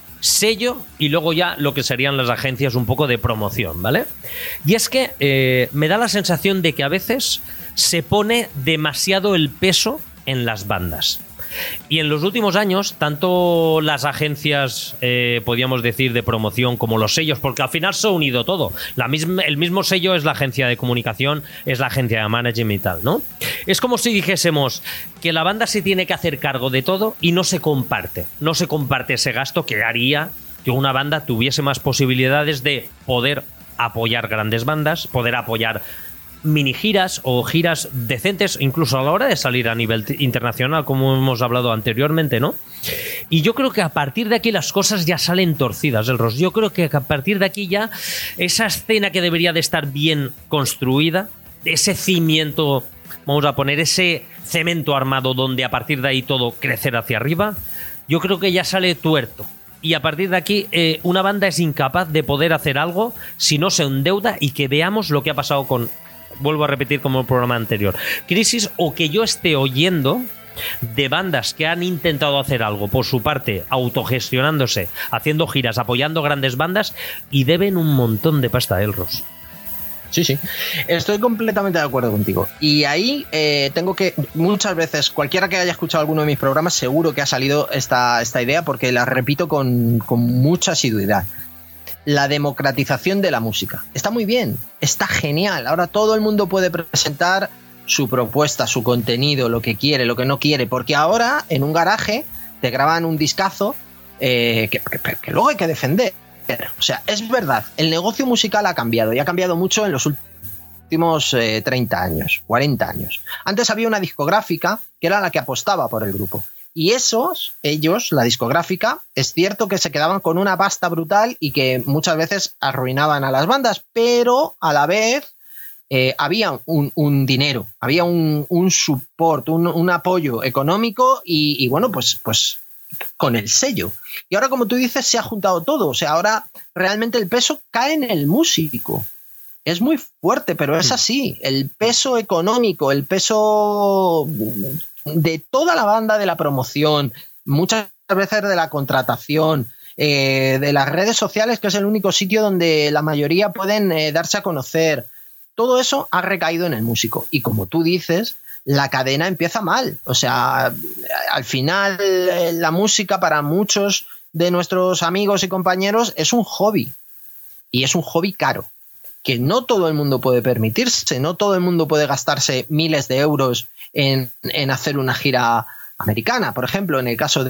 S2: sello y luego ya lo que serían las agencias un poco de promoción, ¿vale? Y es que me da la sensación de que a veces se pone demasiado el peso en las bandas. Y en los últimos años, tanto las agencias, podríamos decir, de promoción como los sellos, porque al final se ha unido todo. El mismo sello es la agencia de comunicación, es la agencia de management y tal, ¿no? Es como si dijésemos que la banda se tiene que hacer cargo de todo y no se comparte. No se comparte ese gasto que haría que una banda tuviese más posibilidades de poder apoyar grandes bandas, poder apoyar mini giras o giras decentes, incluso a la hora de salir a nivel internacional, como hemos hablado anteriormente, ¿no? Y yo creo que a partir de aquí las cosas ya salen torcidas, Elros. Yo creo que a partir de aquí ya esa escena que debería de estar bien construida, ese cimiento, vamos a poner ese cemento armado donde a partir de ahí todo crecer hacia arriba, yo creo que ya sale tuerto. Y a partir de aquí, una banda es incapaz de poder hacer algo si no se endeuda y que veamos lo que ha pasado con... Vuelvo a repetir como el programa anterior. Crisis, o que yo esté oyendo de bandas que han intentado hacer algo por su parte, autogestionándose, haciendo giras, apoyando grandes bandas y deben un montón de pasta, Elros.
S3: Sí, sí. Estoy completamente de acuerdo contigo. Y ahí tengo que... Muchas veces, cualquiera que haya escuchado alguno de mis programas, seguro que ha salido esta idea porque la repito con mucha asiduidad. La democratización de la música. Está muy bien, está genial. Ahora todo el mundo puede presentar su propuesta, su contenido, lo que quiere, lo que no quiere, porque ahora en un garaje te graban un discazo que luego hay que defender. O sea, es verdad, el negocio musical ha cambiado y ha cambiado mucho en los últimos 30 años, 40 años. Antes había una discográfica que era la que apostaba por el grupo. Y ellos, la discográfica, es cierto que se quedaban con una pasta brutal y que muchas veces arruinaban a las bandas, pero a la vez había un dinero, había un support, un apoyo económico y bueno, pues con el sello. Y ahora, como tú dices, se ha juntado todo. O sea, ahora realmente el peso cae en el músico. Es muy fuerte, pero es así. El peso económico, el peso... de toda la banda, de la promoción, muchas veces de la contratación, de las redes sociales, que es el único sitio donde la mayoría pueden darse a conocer. Todo eso ha recaído en el músico. Y como tú dices, la cadena empieza mal. O sea, al final la música para muchos de nuestros amigos y compañeros es un hobby. Y es un hobby caro, que no todo el mundo puede permitirse, no todo el mundo puede gastarse miles de euros en hacer una gira americana, por ejemplo, en el caso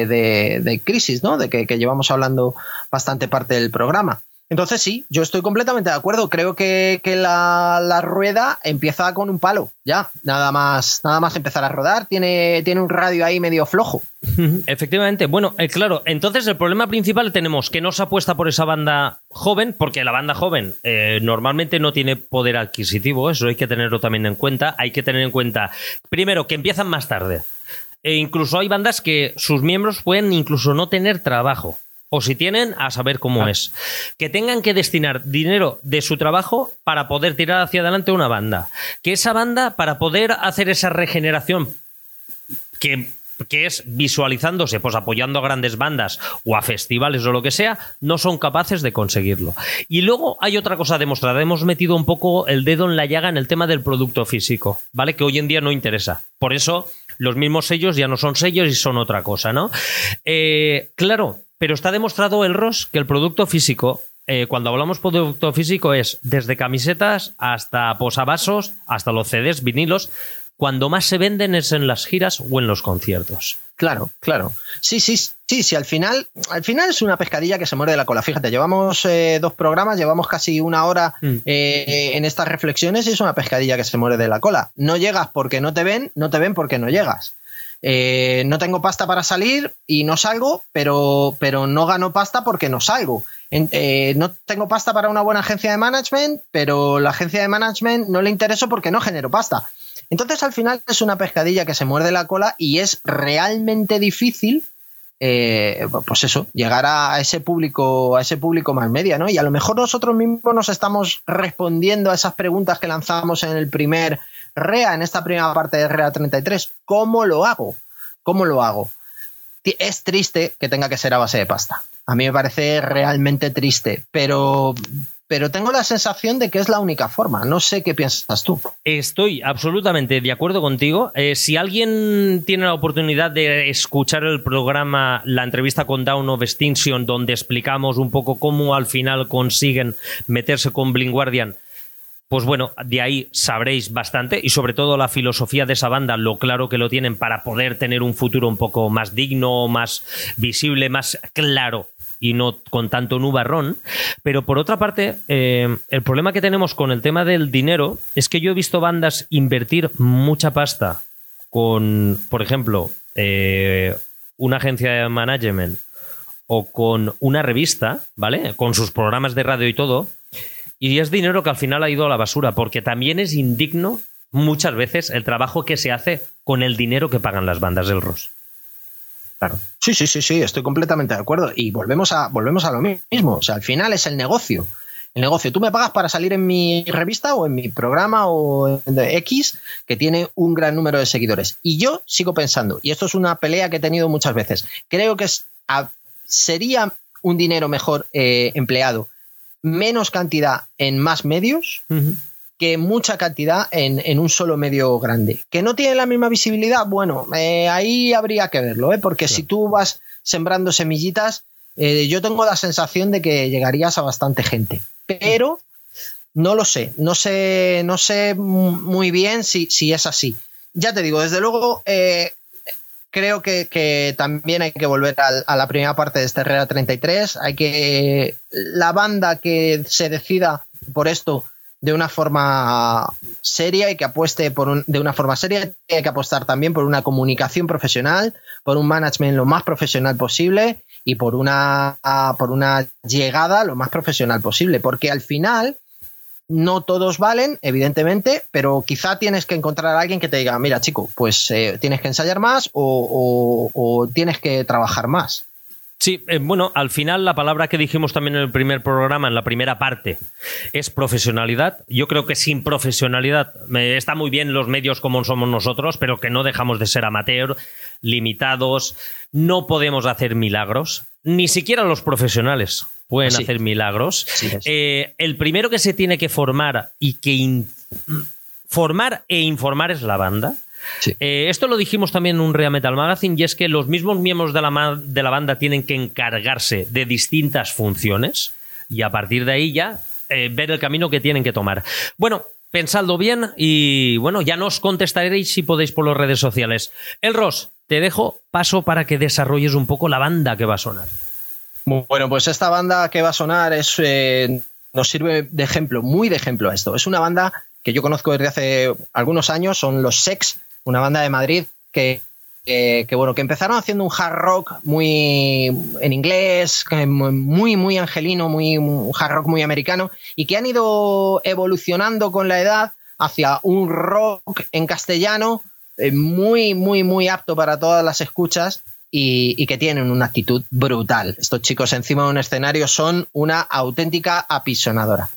S3: de Crisis, ¿no? De que llevamos hablando bastante parte del programa. Entonces sí, yo estoy completamente de acuerdo. Creo que la rueda empieza con un palo, ya, nada más empezar a rodar, tiene un radio ahí medio flojo.
S2: Efectivamente, bueno, claro, entonces el problema principal tenemos que no se apuesta por esa banda joven, porque la banda joven normalmente no tiene poder adquisitivo, eso hay que tenerlo también en cuenta. Hay que tener en cuenta, primero, que empiezan más tarde. E incluso hay bandas que sus miembros pueden incluso no tener trabajo. O si tienen, a saber cómo es. Que tengan que destinar dinero de su trabajo para poder tirar hacia adelante una banda. Que esa banda, para poder hacer esa regeneración que es visualizándose, pues apoyando a grandes bandas o a festivales o lo que sea, no son capaces de conseguirlo. Y luego hay otra cosa demostrada. Hemos metido un poco el dedo en la llaga en el tema del producto físico, ¿vale? Que hoy en día no interesa. Por eso los mismos sellos ya no son sellos y son otra cosa, ¿no? Claro. Pero está demostrado, Elros, que el producto físico cuando hablamos producto físico es desde camisetas hasta posavasos, hasta los CDs, vinilos. Cuando más se venden es en las giras o en los conciertos.
S3: Claro. Sí, al final es una pescadilla que se muerde la cola. Fíjate, llevamos 2 programas, llevamos casi 1 hora en estas reflexiones y es una pescadilla que se muerde la cola. No llegas porque no te ven porque no llegas. No tengo pasta para salir y no salgo, pero no gano pasta porque no salgo. No tengo pasta para una buena agencia de management, pero la agencia de management no le intereso porque no genero pasta. Entonces, al final es una pescadilla que se muerde la cola y es realmente difícil, pues eso, llegar a ese público más media, ¿no? Y a lo mejor nosotros mismos nos estamos respondiendo a esas preguntas que lanzamos en el primer REA, en esta primera parte de REA 33. ¿Cómo lo hago? Es triste que tenga que ser a base de pasta. A mí me parece realmente triste, pero tengo la sensación de que es la única forma. No sé qué piensas tú.
S2: Estoy absolutamente de acuerdo contigo. Si alguien tiene la oportunidad de escuchar el programa, la entrevista con Dawn of Extinction, donde explicamos un poco cómo al final consiguen meterse con Blind Guardian, pues bueno, de ahí sabréis bastante y sobre todo la filosofía de esa banda, lo claro que lo tienen para poder tener un futuro un poco más digno, más visible, más claro y no con tanto nubarrón. Pero por otra parte, el problema que tenemos con el tema del dinero es que yo he visto bandas invertir mucha pasta con, por ejemplo, una agencia de management o con una revista, ¿vale? Con sus programas de radio y todo, y es dinero que al final ha ido a la basura, porque también es indigno muchas veces el trabajo que se hace con el dinero que pagan las bandas del Ross.
S3: Claro. Sí, estoy completamente de acuerdo. Y volvemos a lo mismo. O sea, al final es el negocio. El negocio. Tú me pagas para salir en mi revista o en mi programa o en X, que tiene un gran número de seguidores. Y yo sigo pensando, y esto es una pelea que he tenido muchas veces, creo que sería un dinero mejor empleado, menos cantidad en más medios, que mucha cantidad en un solo medio grande. ¿Que no tiene la misma visibilidad? Bueno, ahí habría que verlo, porque si tú vas sembrando semillitas, yo tengo la sensación de que llegarías a bastante gente. Pero no lo sé, no sé muy bien si es así. Ya te digo, desde luego, creo que también hay que volver a la primera parte de este REA 33. La banda que se decida por esto de una forma seria y que apueste de una forma seria, tiene que apostar también por una comunicación profesional, por un management lo más profesional posible y por una llegada lo más profesional posible, porque al final no todos valen, evidentemente, pero quizá tienes que encontrar a alguien que te diga, mira, chico, pues tienes que ensayar más o tienes que trabajar más.
S2: Sí, bueno, al final la palabra que dijimos también en el primer programa, en la primera parte, es profesionalidad. Yo creo que sin profesionalidad está muy bien los medios como somos nosotros, pero que no dejamos de ser amateur, limitados, no podemos hacer milagros, ni siquiera los profesionales pueden hacer milagros. Sí. El primero que se tiene que formar y que formar e informar es la banda. Sí. Esto lo dijimos también en un REA Metal Magazine, y es que los mismos miembros de la banda tienen que encargarse de distintas funciones y a partir de ahí ya ver el camino que tienen que tomar. Bueno, pensadlo bien y bueno, ya nos contestaréis si podéis por las redes sociales. El Ross, te dejo paso para que desarrolles un poco la banda que va a sonar.
S3: Bueno, pues esta banda que va a sonar nos sirve de ejemplo, muy de ejemplo a esto. Es una banda que yo conozco desde hace algunos años, son los Sex, una banda de Madrid que empezaron haciendo un hard rock muy en inglés, muy angelino, un hard rock muy americano, y que han ido evolucionando con la edad hacia un rock en castellano muy apto para todas las escuchas y que tienen una actitud brutal. Estos chicos encima de un escenario son una auténtica apisonadora.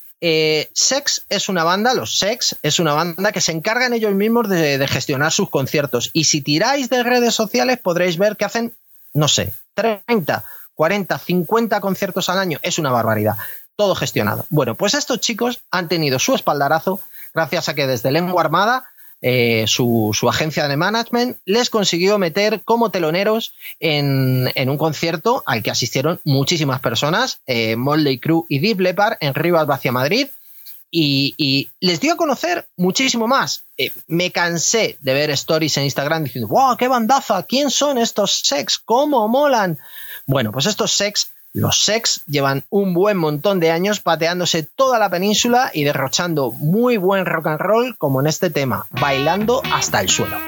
S3: Sex es una banda, los Sex es una banda que se encargan ellos mismos de gestionar sus conciertos, y si tiráis de redes sociales podréis ver que hacen, no sé, 30, 40, 50 conciertos al año. Es una barbaridad, todo gestionado. Bueno, pues estos chicos han tenido su espaldarazo gracias a que desde Lengua Armada su agencia de management, les consiguió meter como teloneros en un concierto al que asistieron muchísimas personas, Motley Crue y Def Leppard, en Rivas hacia Madrid, y les dio a conocer muchísimo más. Me cansé de ver stories en Instagram diciendo ¡wow, qué bandaza! ¿Quién son estos Sex? ¿Cómo molan? Bueno, pues los Sex llevan un buen montón de años pateándose toda la península y derrochando muy buen rock and roll, como en este tema, Bailando hasta el suelo.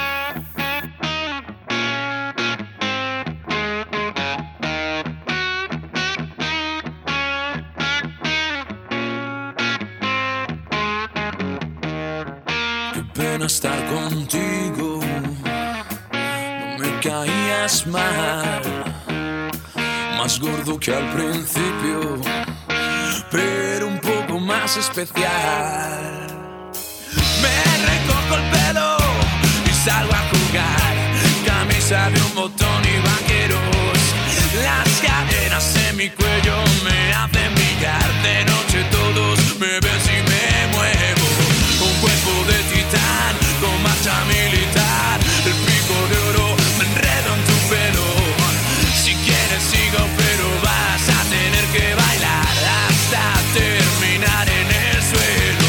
S13: Qué pena estar contigo, no me caías mal. Más gordo que al principio, pero un poco más especial. Me recojo el pelo y salgo a jugar. Camisa de un botón y vaqueros. Las cadenas en mi cuello me hacen brillar. De noche todos me ven si me muevo. Un cuerpo de titán con marcha militar. El pico de oro me enredo en tu pelo. Si quieres sigo, pero vas a tener que bailar hasta terminar en el suelo.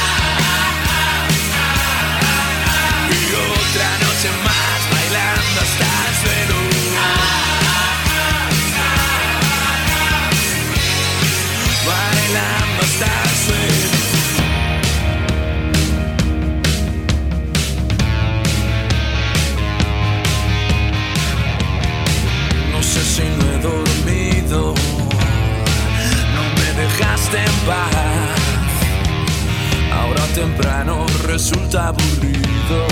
S13: Y otra noche más bailando hasta el suelo. Bailando hasta el suelo. No sé si no he dormido, no me dejaste en paz. Ahora temprano resulta aburrido.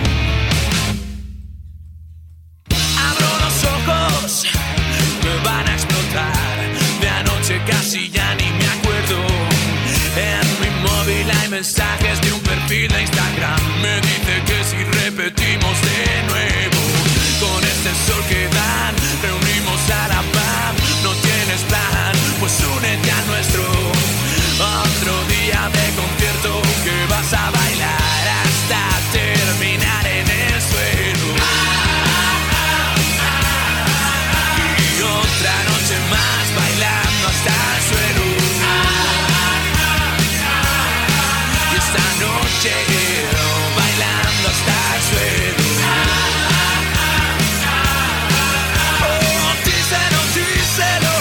S13: Abro los ojos, me van a explotar. De anoche casi ya ni me acuerdo. En mi móvil hay mensajes de un perfil de Instagram. Me dice que si repetimos de nuevo, con este sol que dan, reunimos a la paz. No tienes plan, pues únete a nuestro. Otro día de concierto que vas a bailar hasta terminar en el suelo. Y otra noche más bailando hasta el suelo. Y esta noche bailando hasta el suelo. Oh, díselo, díselo.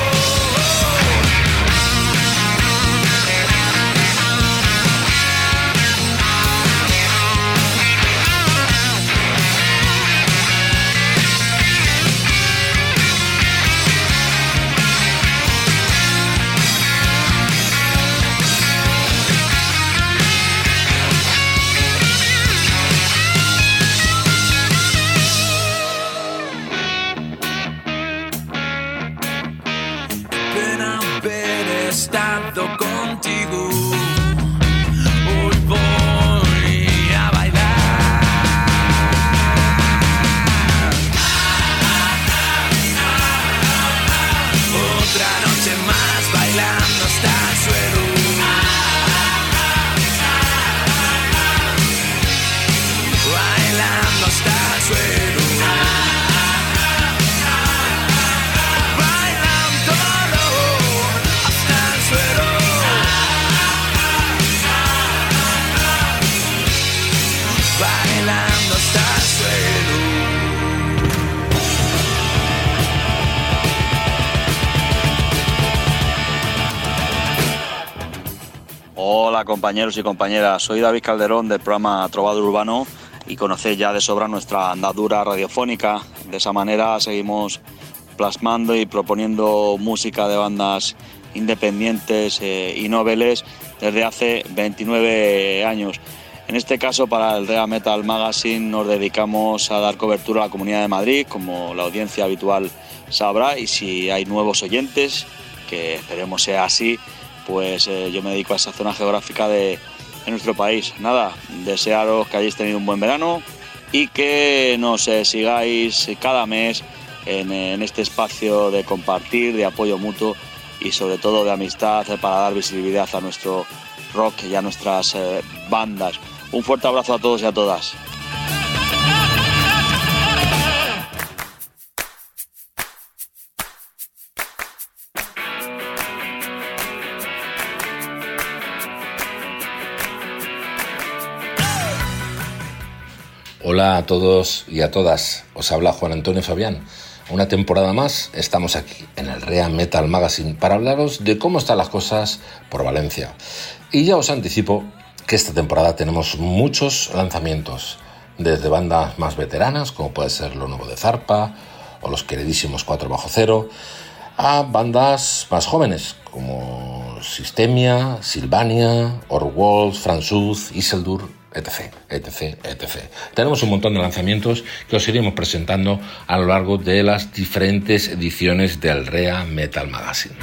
S13: Pena haber estado contigo. Hoy voy a bailar. Otra noche más bailando hasta el suelo. Bailando hasta el suelo. Bailando hasta el suelo.
S9: Hola compañeros y compañeras, soy David Calderón del programa Trovador Urbano y conocéis ya de sobra nuestra andadura radiofónica. De esa manera seguimos plasmando y proponiendo música de bandas independientes y noveles desde hace 29 años. En este caso, para el Rea Metal Magazine nos dedicamos a dar cobertura a la Comunidad de Madrid, como la audiencia habitual sabrá, y si hay nuevos oyentes, que esperemos sea así, pues yo me dedico a esa zona geográfica de nuestro país. Nada, desearos que hayáis tenido un buen verano y que nos sigáis cada mes en este espacio de compartir, de apoyo mutuo y sobre todo de amistad para dar visibilidad a nuestro rock y a nuestras bandas. Un fuerte abrazo a todos y a todas.
S14: Hola a todos y a todas, os habla Juan Antonio Fabián. Una temporada más estamos aquí en el Rea Metal Magazine para hablaros de cómo están las cosas por Valencia. Y ya os anticipo que esta temporada tenemos muchos lanzamientos, desde bandas más veteranas como puede ser lo nuevo de Zarpa o los queridísimos 4 Bajo Cero, a bandas más jóvenes como Systemia, Sylvania, Orwolf, Franzuz, Isildur, etc, etc, etc. Tenemos un montón de lanzamientos que os iremos presentando a lo largo de las diferentes ediciones del Rea Metal Magazine.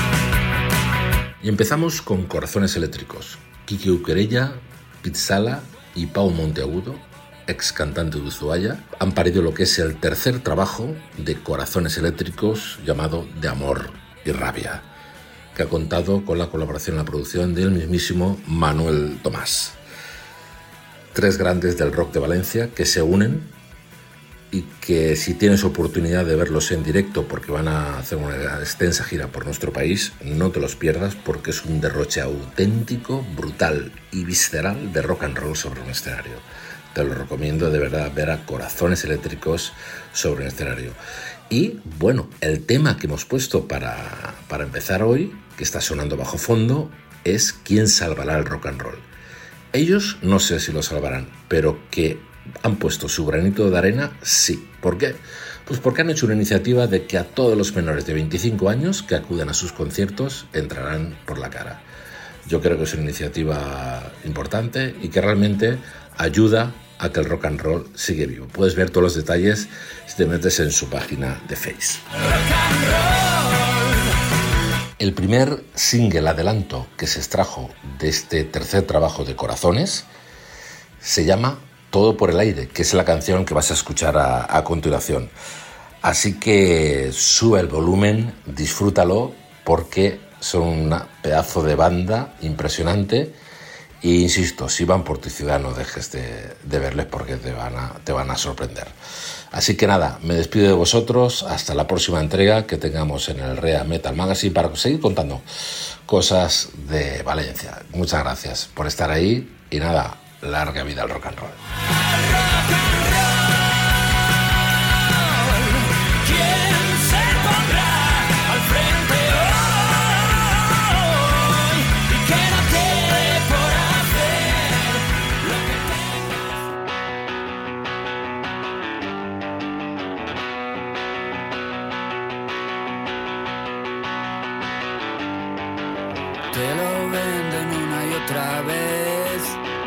S14: Y empezamos con Corazones Eléctricos. Kiki Uquerella, Pizzala y Pau Monteagudo, ex cantante de Ushuaia, han parido lo que es el tercer trabajo de Corazones Eléctricos llamado De Amor y Rabia, que ha contado con la colaboración en la producción del mismísimo Manuel Tomás. 3 grandes del rock de Valencia que se unen y que si tienes oportunidad de verlos en directo, porque van a hacer una extensa gira por nuestro país, no te los pierdas porque es un derroche auténtico, brutal y visceral de rock and roll sobre un escenario. Te lo recomiendo de verdad, ver a Corazones Eléctricos sobre un escenario. Y bueno, el tema que hemos puesto para empezar hoy, que está sonando bajo fondo, es ¿Quién salvará el rock and roll? Ellos no sé si lo salvarán, pero que han puesto su granito de arena, sí. ¿Por qué? Pues porque han hecho una iniciativa de que a todos los menores de 25 años que acudan a sus conciertos entrarán por la cara. Yo creo que es una iniciativa importante y que realmente ayuda a que el rock and roll sigue vivo. Puedes ver todos los detalles si te metes en su página de Face. El primer single adelanto que se extrajo de este tercer trabajo de Corazones se llama Todo por el aire, que es la canción que vas a escuchar a continuación. Así que sube el volumen, disfrútalo, porque son un pedazo de banda impresionante. E insisto, si van por tu ciudad no dejes de verles porque te van a sorprender. Así que nada, me despido de vosotros hasta la próxima entrega que tengamos en el Rea Metal Magazine para seguir contando cosas de Valencia. Muchas gracias por estar ahí y nada, larga vida al rock and roll.
S13: Te lo venden una y otra vez,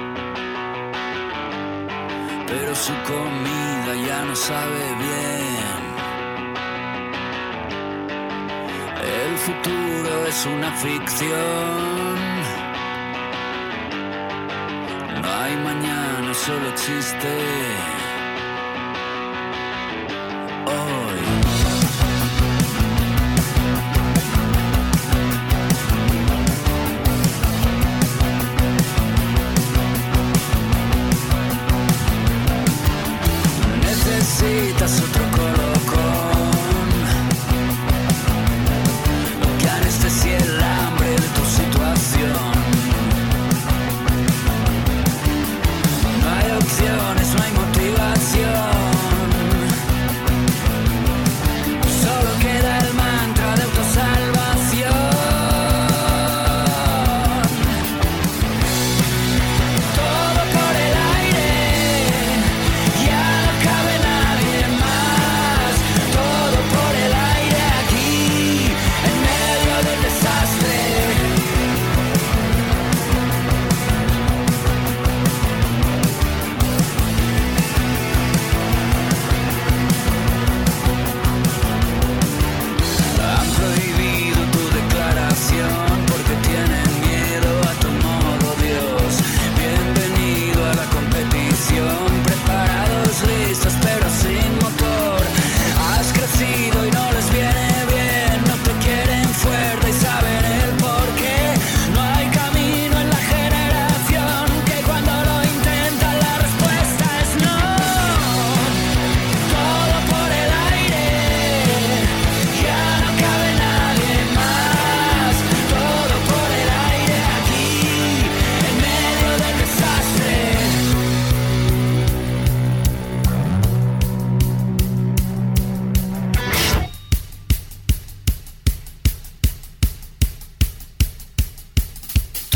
S13: pero su comida ya no sabe bien. El futuro es una ficción, no hay mañana, solo existe hoy. Necesitas otro colocón que anestesie el hambre de tu situación. No hay opciones, no hay motivos.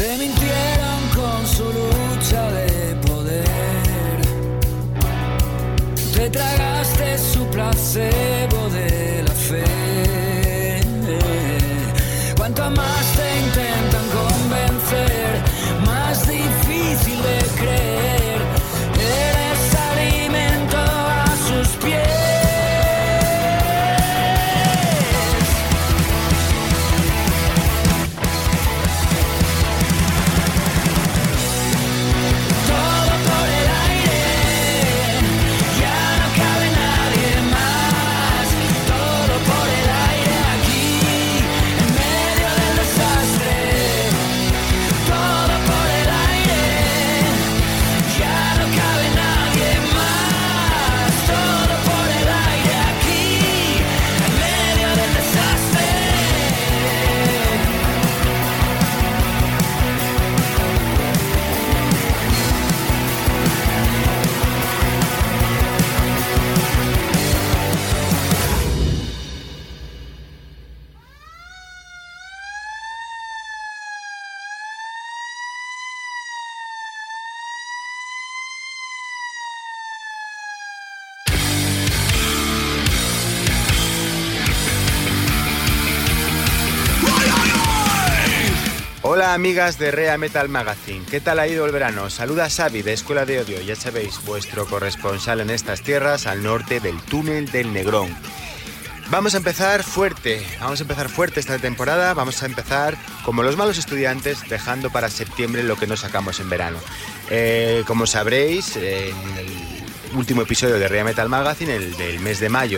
S13: Te mintieron con su lucha de poder. Te tragaste su placebo de la fe. Cuanto más te intentan convencer, más difícil de creer. Eres alimento a sus pies.
S15: Hola amigas de Rea Metal Magazine, ¿qué tal ha ido el verano? Saluda Xavi de Escuela de Odio, ya sabéis, vuestro corresponsal en estas tierras al norte del túnel del Negrón. Vamos a empezar fuerte esta temporada, vamos a empezar como los malos estudiantes, dejando para septiembre lo que no sacamos en verano. Como sabréis, en el último episodio de Rea Metal Magazine, el del mes de mayo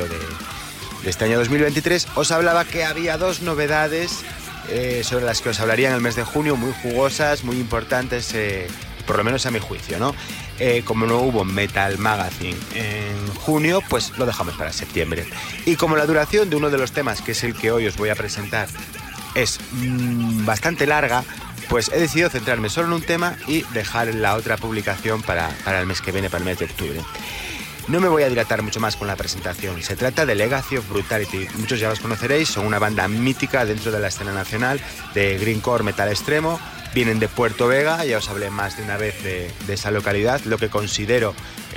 S15: de este año 2023, os hablaba que había dos novedades sobre las que os hablaría en el mes de junio, muy jugosas, muy importantes, por lo menos a mi juicio, ¿no? Como no hubo Metal Magazine en junio, pues lo dejamos para septiembre. Y como la duración de uno de los temas, que es el que hoy os voy a presentar, es bastante larga, pues he decidido centrarme solo en un tema y dejar la otra publicación para el mes que viene, para el mes de octubre. No me voy a dilatar mucho más con la presentación. Se trata de Legacy of Brutality. Muchos ya los conoceréis, son una banda mítica dentro de la escena nacional de grindcore metal extremo. Vienen de Puerto Vega, ya os hablé más de una vez de esa localidad, lo que considero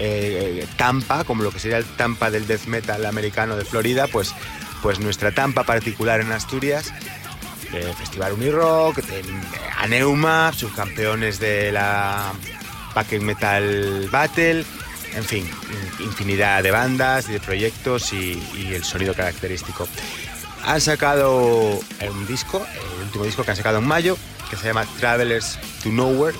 S15: Tampa, como lo que sería el Tampa del death metal americano de Florida, pues nuestra Tampa particular en Asturias, de Festival Unirock, de Aneuma, subcampeones de la Packet Metal Battle. En fin, infinidad de bandas y de proyectos y el sonido característico. Han sacado un disco, el último disco que han sacado en mayo, que se llama Travelers to Nowhere.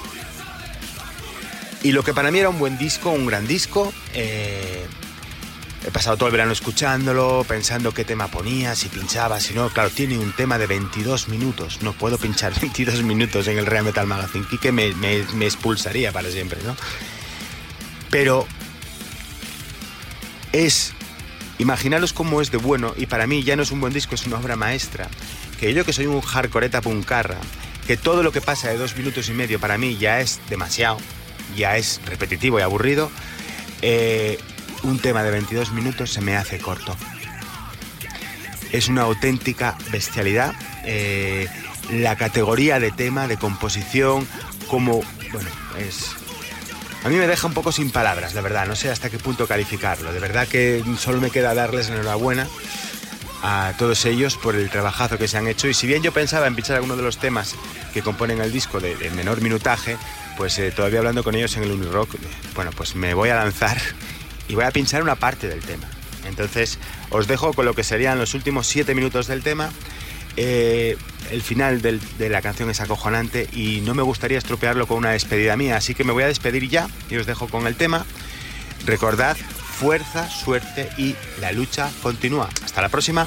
S15: Y lo que para mí era un buen disco, un gran disco, he pasado todo el verano escuchándolo, pensando qué tema ponía, si pinchaba, si no. Claro, tiene un tema de 22 minutos, no puedo pinchar 22 minutos en el Rea Metal Magazine, Quique me expulsaría para siempre, ¿no? Pero imaginaros cómo es de bueno, y para mí ya no es un buen disco, es una obra maestra, que yo que soy un hardcoreta puncarra, que todo lo que pasa de 2 minutos y medio para mí ya es demasiado, ya es repetitivo y aburrido, un tema de 22 minutos se me hace corto. Es una auténtica bestialidad, la categoría de tema, de composición, como, bueno, a mí me deja un poco sin palabras, de verdad, no sé hasta qué punto calificarlo. De verdad que solo me queda darles enhorabuena a todos ellos por el trabajazo que se han hecho. Y si bien yo pensaba en pinchar alguno de los temas que componen el disco de menor minutaje, pues todavía hablando con ellos en el Unirock, bueno, pues me voy a lanzar y voy a pinchar una parte del tema. Entonces os dejo con lo que serían los últimos 7 minutos del tema. El final de la canción es acojonante y no me gustaría estropearlo con una despedida mía, así que me voy a despedir ya y os dejo con el tema. Recordad, fuerza, suerte y la lucha continúa. Hasta la próxima.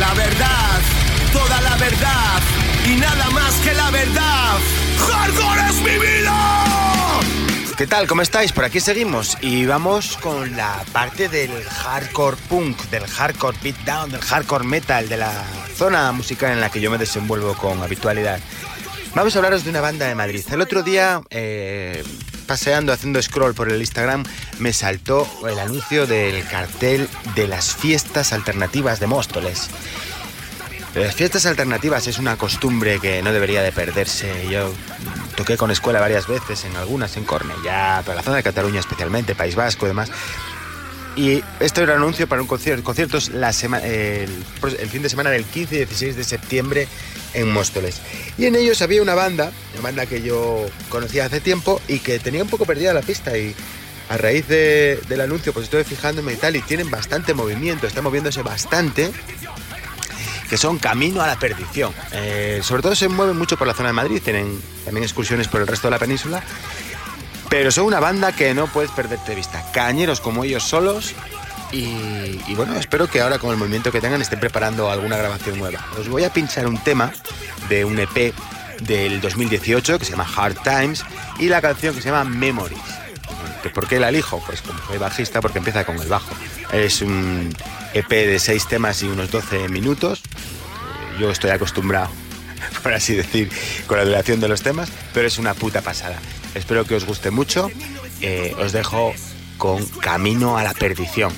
S10: La verdad, toda la verdad y nada más que la verdad. ¡Hardcore es mi vida!
S15: ¿Qué tal? ¿Cómo estáis? Por aquí seguimos y vamos con la parte del hardcore punk, del hardcore beatdown, del hardcore metal, de la zona musical en la que yo me desenvuelvo con habitualidad. Vamos a hablaros de una banda de Madrid. El otro día, paseando, haciendo scroll por el Instagram, me saltó el anuncio del cartel de las fiestas alternativas de Móstoles. Las fiestas alternativas es una costumbre que no debería de perderse. Yo toqué con escuela varias veces, en algunas en Cornellá, para la zona de Cataluña especialmente, País Vasco y demás. Y esto era un anuncio para un conciertos el fin de semana del 15 y 16 de septiembre en Móstoles. Y en ellos había una banda que yo conocía hace tiempo y que tenía un poco perdida la pista, y a raíz del anuncio pues estuve fijándome y tal, y tienen bastante movimiento, están moviéndose bastante, que son Camino a la Perdición. Sobre todo se mueven mucho por la zona de Madrid, tienen también excursiones por el resto de la península, pero son una banda que no puedes perderte de vista. Cañeros como ellos solos, y bueno, espero que ahora con el movimiento que tengan estén preparando alguna grabación nueva. Os voy a pinchar un tema de un EP del 2018 que se llama Hard Times, y la canción que se llama Memories. ¿Por qué la elijo? Pues como soy bajista, porque empieza con el bajo. Es un EP de 6 temas y unos 12 minutos. Yo estoy acostumbrado, por así decir, con la duración de los temas, pero es una puta pasada. Espero que os guste mucho. Os dejo con Camino a la Perdición.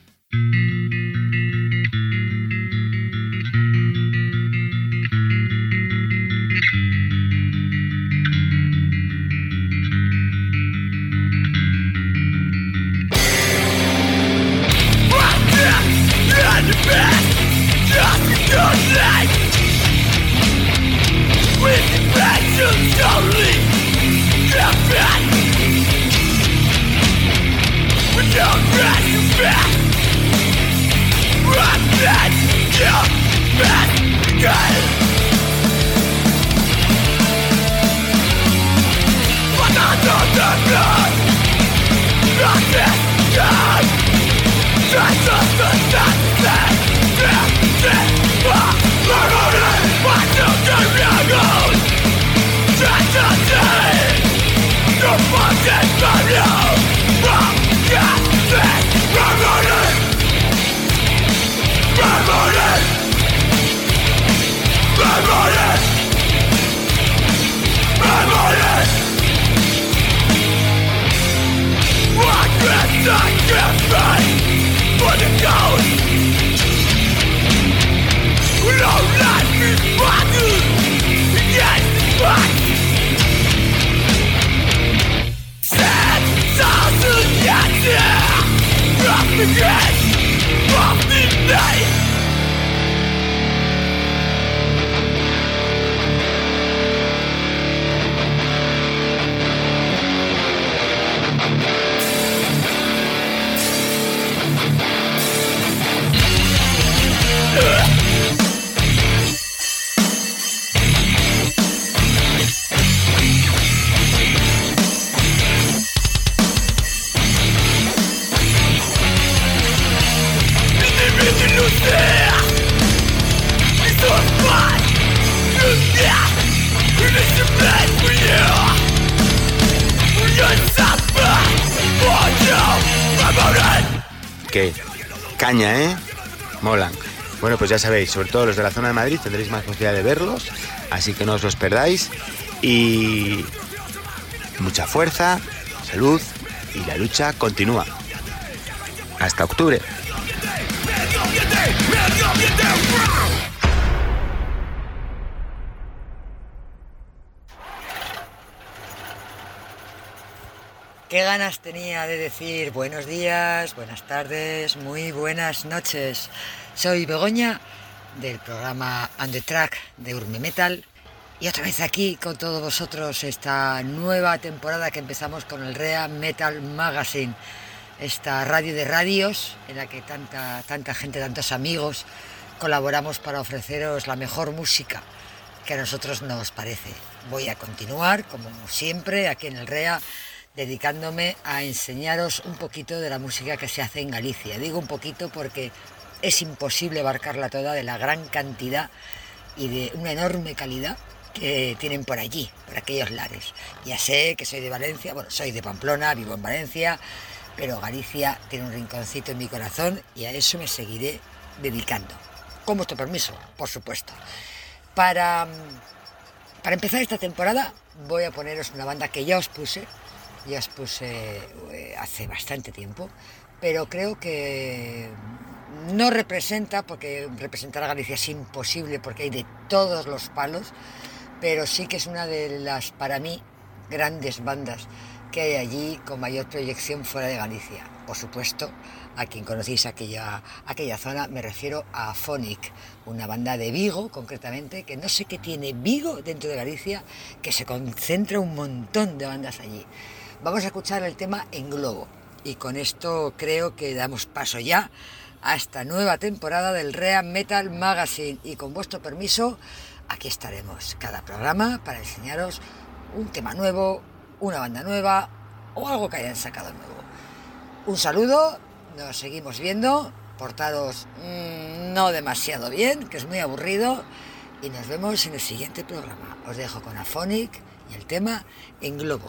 S15: Qué caña, ¿eh? Molan. Bueno, pues ya sabéis, sobre todo los de la zona de Madrid tendréis más posibilidad de verlos, así que no os los perdáis. Y mucha fuerza, salud, y la lucha continúa. Hasta octubre.
S16: Qué ganas tenía de decir buenos días, buenas tardes, muy buenas noches. Soy Begoña, del programa On The Track de Urme Metal, y otra vez aquí con todos vosotros esta nueva temporada que empezamos con el Rea Metal Magazine, esta radio de radios en la que tanta gente, tantos amigos colaboramos para ofreceros la mejor música que a nosotros nos parece. Voy a continuar, como siempre, aquí en el Rea, dedicándome a enseñaros un poquito de la música que se hace en Galicia. Digo un poquito porque es imposible abarcarla toda de la gran cantidad y de una enorme calidad que tienen por allí, por aquellos lares. Ya sé que soy de Valencia, bueno, soy de Pamplona, vivo en Valencia, pero Galicia tiene un rinconcito en mi corazón y a eso me seguiré dedicando. Con vuestro permiso, por supuesto. Para empezar esta temporada voy a poneros una banda que ya os puse hace bastante tiempo, pero creo que no representa, porque representar a Galicia es imposible porque hay de todos los palos, pero sí que es una de las, para mí, grandes bandas que hay allí con mayor proyección fuera de Galicia. Por supuesto, a quien conocéis aquella zona, me refiero a Aphonic, una banda de Vigo, concretamente, que no sé qué tiene Vigo dentro de Galicia, que se concentra un montón de bandas allí. Vamos a escuchar el tema En Globo, y con esto creo que damos paso ya a esta nueva temporada del Rea Metal Magazine, y con vuestro permiso, aquí estaremos cada programa para enseñaros un tema nuevo, una banda nueva o algo que hayan sacado nuevo. Un saludo, nos seguimos viendo, portaros no demasiado bien, que es muy aburrido, y nos vemos en el siguiente programa. Os dejo con Aphonic y el tema En Globo.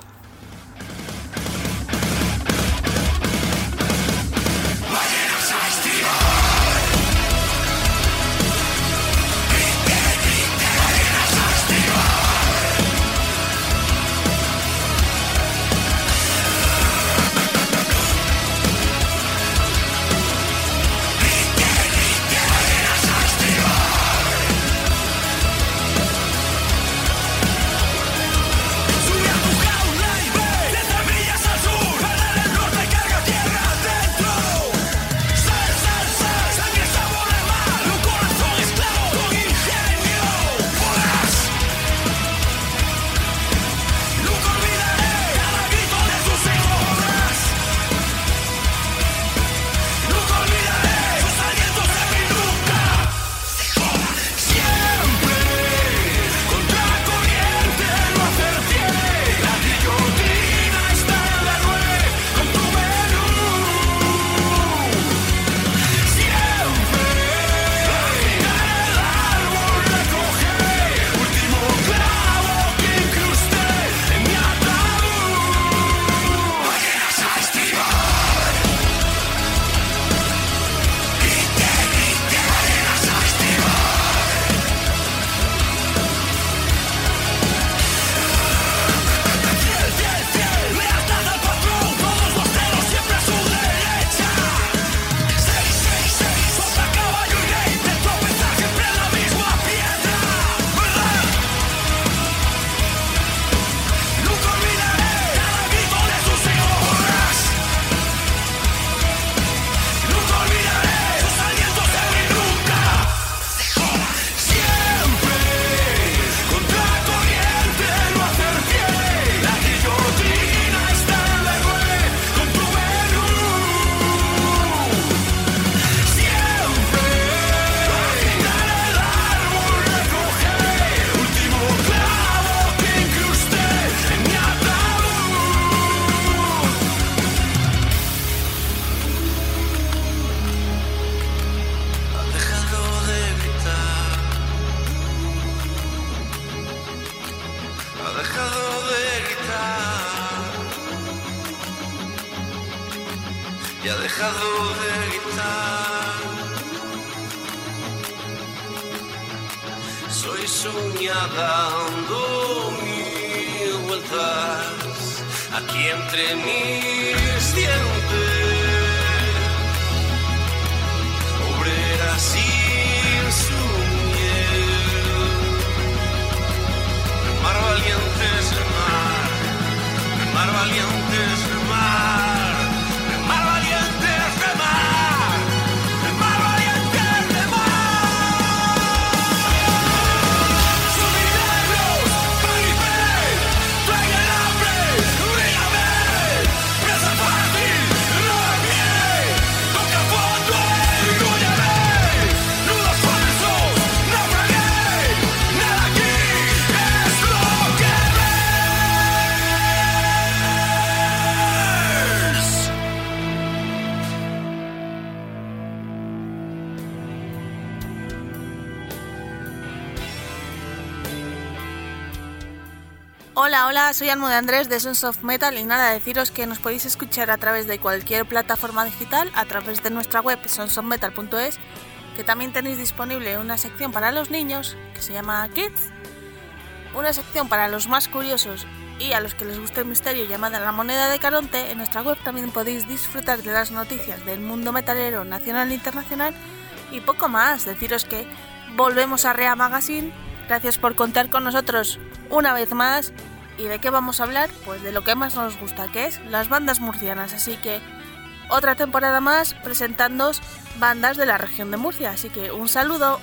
S10: Presa fácil,
S17: Hola, soy Almo de Andrés de Sons of Metal y nada, deciros que nos podéis escuchar a través de cualquier plataforma digital, a través de nuestra web sonsofmetal.es, que también tenéis disponible una sección para los niños que se llama Kids, una sección para los más curiosos y a los que les guste el misterio llamada La Moneda de Caronte. En nuestra web también podéis disfrutar de las noticias del mundo metalero nacional e internacional y poco más. Deciros que volvemos a Rea Magazine. Gracias por contar con nosotros una vez más. ¿Y de qué vamos a hablar? Pues de lo que más nos gusta, que es las bandas murcianas. Así que otra temporada más presentándoos bandas de la región de Murcia. Así que un saludo.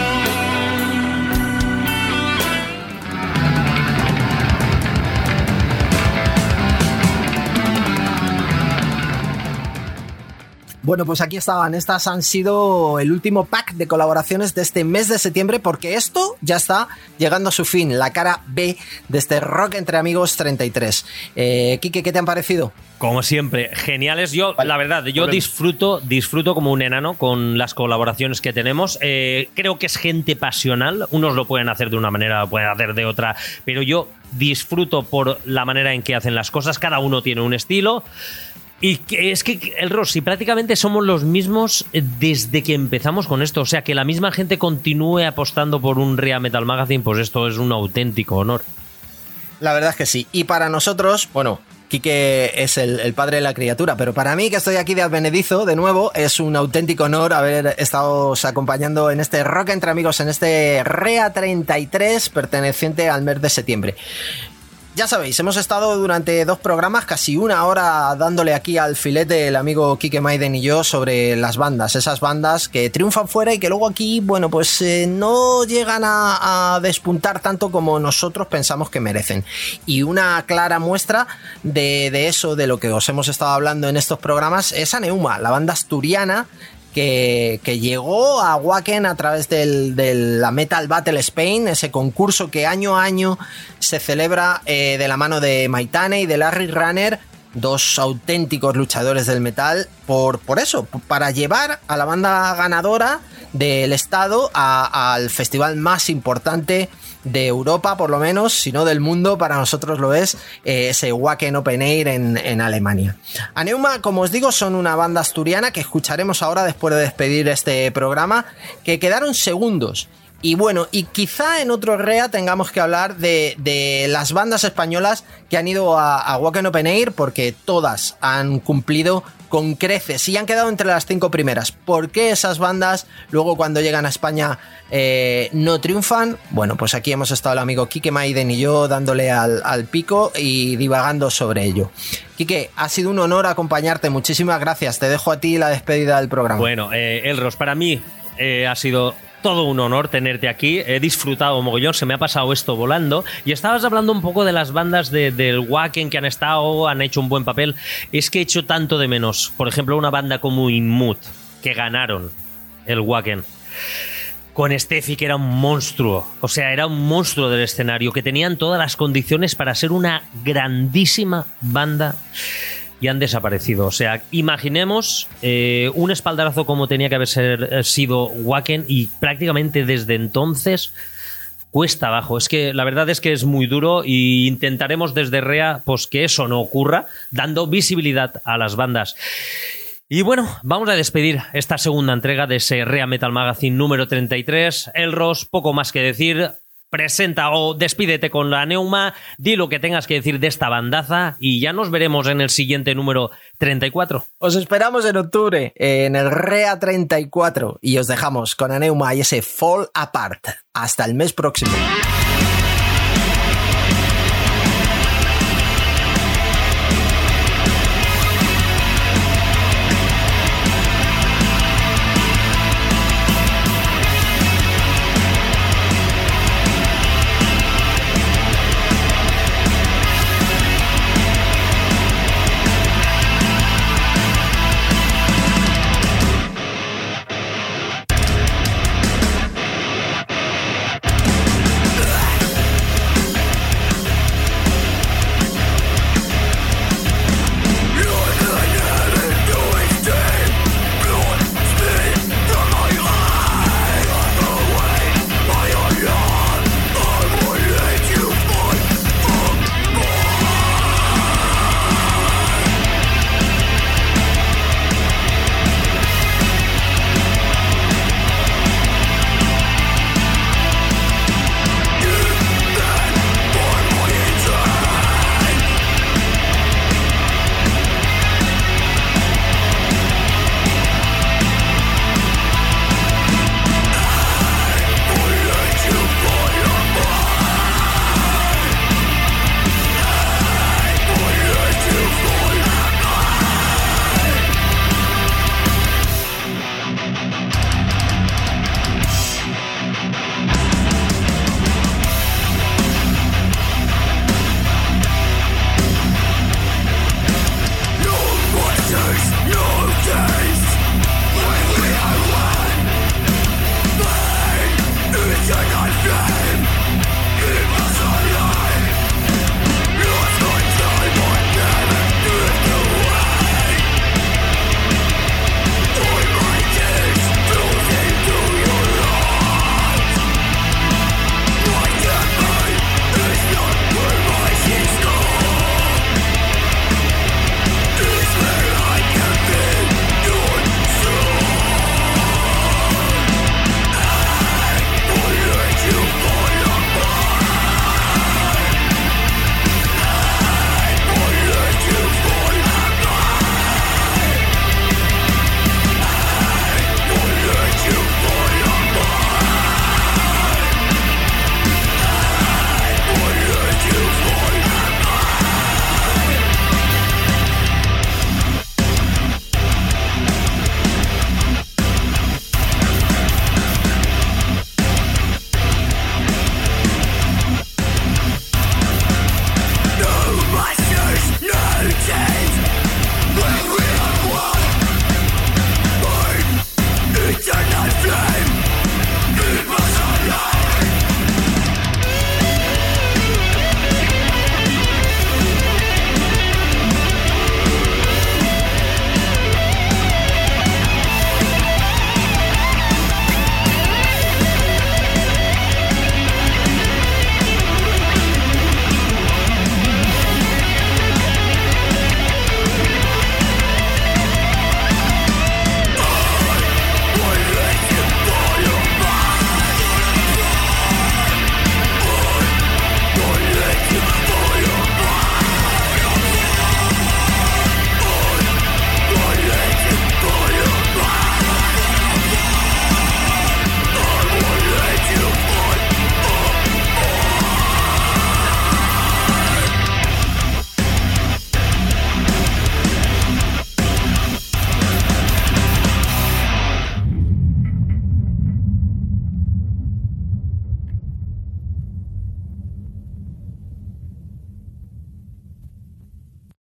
S3: Bueno, pues aquí estaban. Estas han sido el último pack de colaboraciones de este mes de septiembre, porque esto ya está llegando a su fin, la cara B de este Rock Entre Amigos 33. Quique, ¿qué te han parecido?
S2: Como siempre, geniales. Yo, la verdad, yo disfruto como un enano con las colaboraciones que tenemos. Creo que es gente pasional. Unos lo pueden hacer de una manera, lo pueden hacer de otra, pero yo disfruto por la manera en que hacen las cosas. Cada uno tiene un estilo. Y es que el Rossi prácticamente somos los mismos desde que empezamos con esto. O sea, que la misma gente continúe apostando por un Rea Metal Magazine, pues esto es un auténtico honor.
S3: La verdad es que sí. Y para nosotros, bueno, Quique es el padre de la criatura, pero para mí, que estoy aquí de advenedizo de nuevo, es un auténtico honor haber estado acompañando en este Rock Entre Amigos, en este Rea 33 perteneciente al mes de septiembre. Ya sabéis, hemos estado durante 2 programas, casi una hora, dándole aquí al filete el amigo Quique Maiden y yo sobre las bandas, esas bandas que triunfan fuera y que luego aquí, bueno, pues no llegan a despuntar tanto como nosotros pensamos que merecen. Y una clara muestra de eso, de lo que os hemos estado hablando en estos programas, es Aneuma, la banda asturiana que llegó a Wacken a través de la Metal Battle Spain, ese concurso que año a año se celebra de la mano de Maitane y de Larry Runner, 2 auténticos luchadores del metal, por eso, para llevar a la banda ganadora del estado al festival más importante de Europa, por lo menos, si no del mundo, para nosotros lo es, ese Wacken Open Air en Alemania. Aneuma, como os digo, son una banda asturiana que escucharemos ahora después de despedir este programa, que quedaron segundos. Y bueno, y quizá en otro Rea tengamos que hablar de las bandas españolas que han ido a Wacken Open Air, porque todas han cumplido con creces y han quedado entre las 5 primeras. ¿Por qué esas bandas luego cuando llegan a España no triunfan? Bueno, pues aquí hemos estado el amigo Quique Maiden y yo dándole al pico y divagando sobre ello. Quique, ha sido un honor acompañarte, muchísimas gracias. Te dejo a ti la despedida del programa.
S2: Bueno, Elros, para mí ha sido todo un honor tenerte aquí. He disfrutado mogollón, se me ha pasado esto volando. Y estabas hablando un poco de las bandas del Wacken que han estado, han hecho un buen papel. Es que he hecho tanto de menos, por ejemplo, una banda como Inmut, que ganaron el Wacken, con Steffi, que era un monstruo. O sea, era un monstruo del escenario, que tenían todas las condiciones para ser una grandísima banda. Y han desaparecido. O sea, imaginemos un espaldarazo como tenía que haber sido Wacken, y prácticamente desde entonces cuesta abajo. Es que la verdad es que es muy duro, y intentaremos desde Rea pues que eso no ocurra, dando visibilidad a las bandas. Y bueno, vamos a despedir esta segunda entrega de ese Rea Metal Magazine número 33. Elros, poco más que decir. Presenta o despídete con la Aneuma, di lo que tengas que decir de esta bandaza y ya nos veremos en el siguiente número 34.
S3: Os esperamos en octubre en el Rea 34 y os dejamos con Aneuma y ese Fall Apart. Hasta el mes próximo.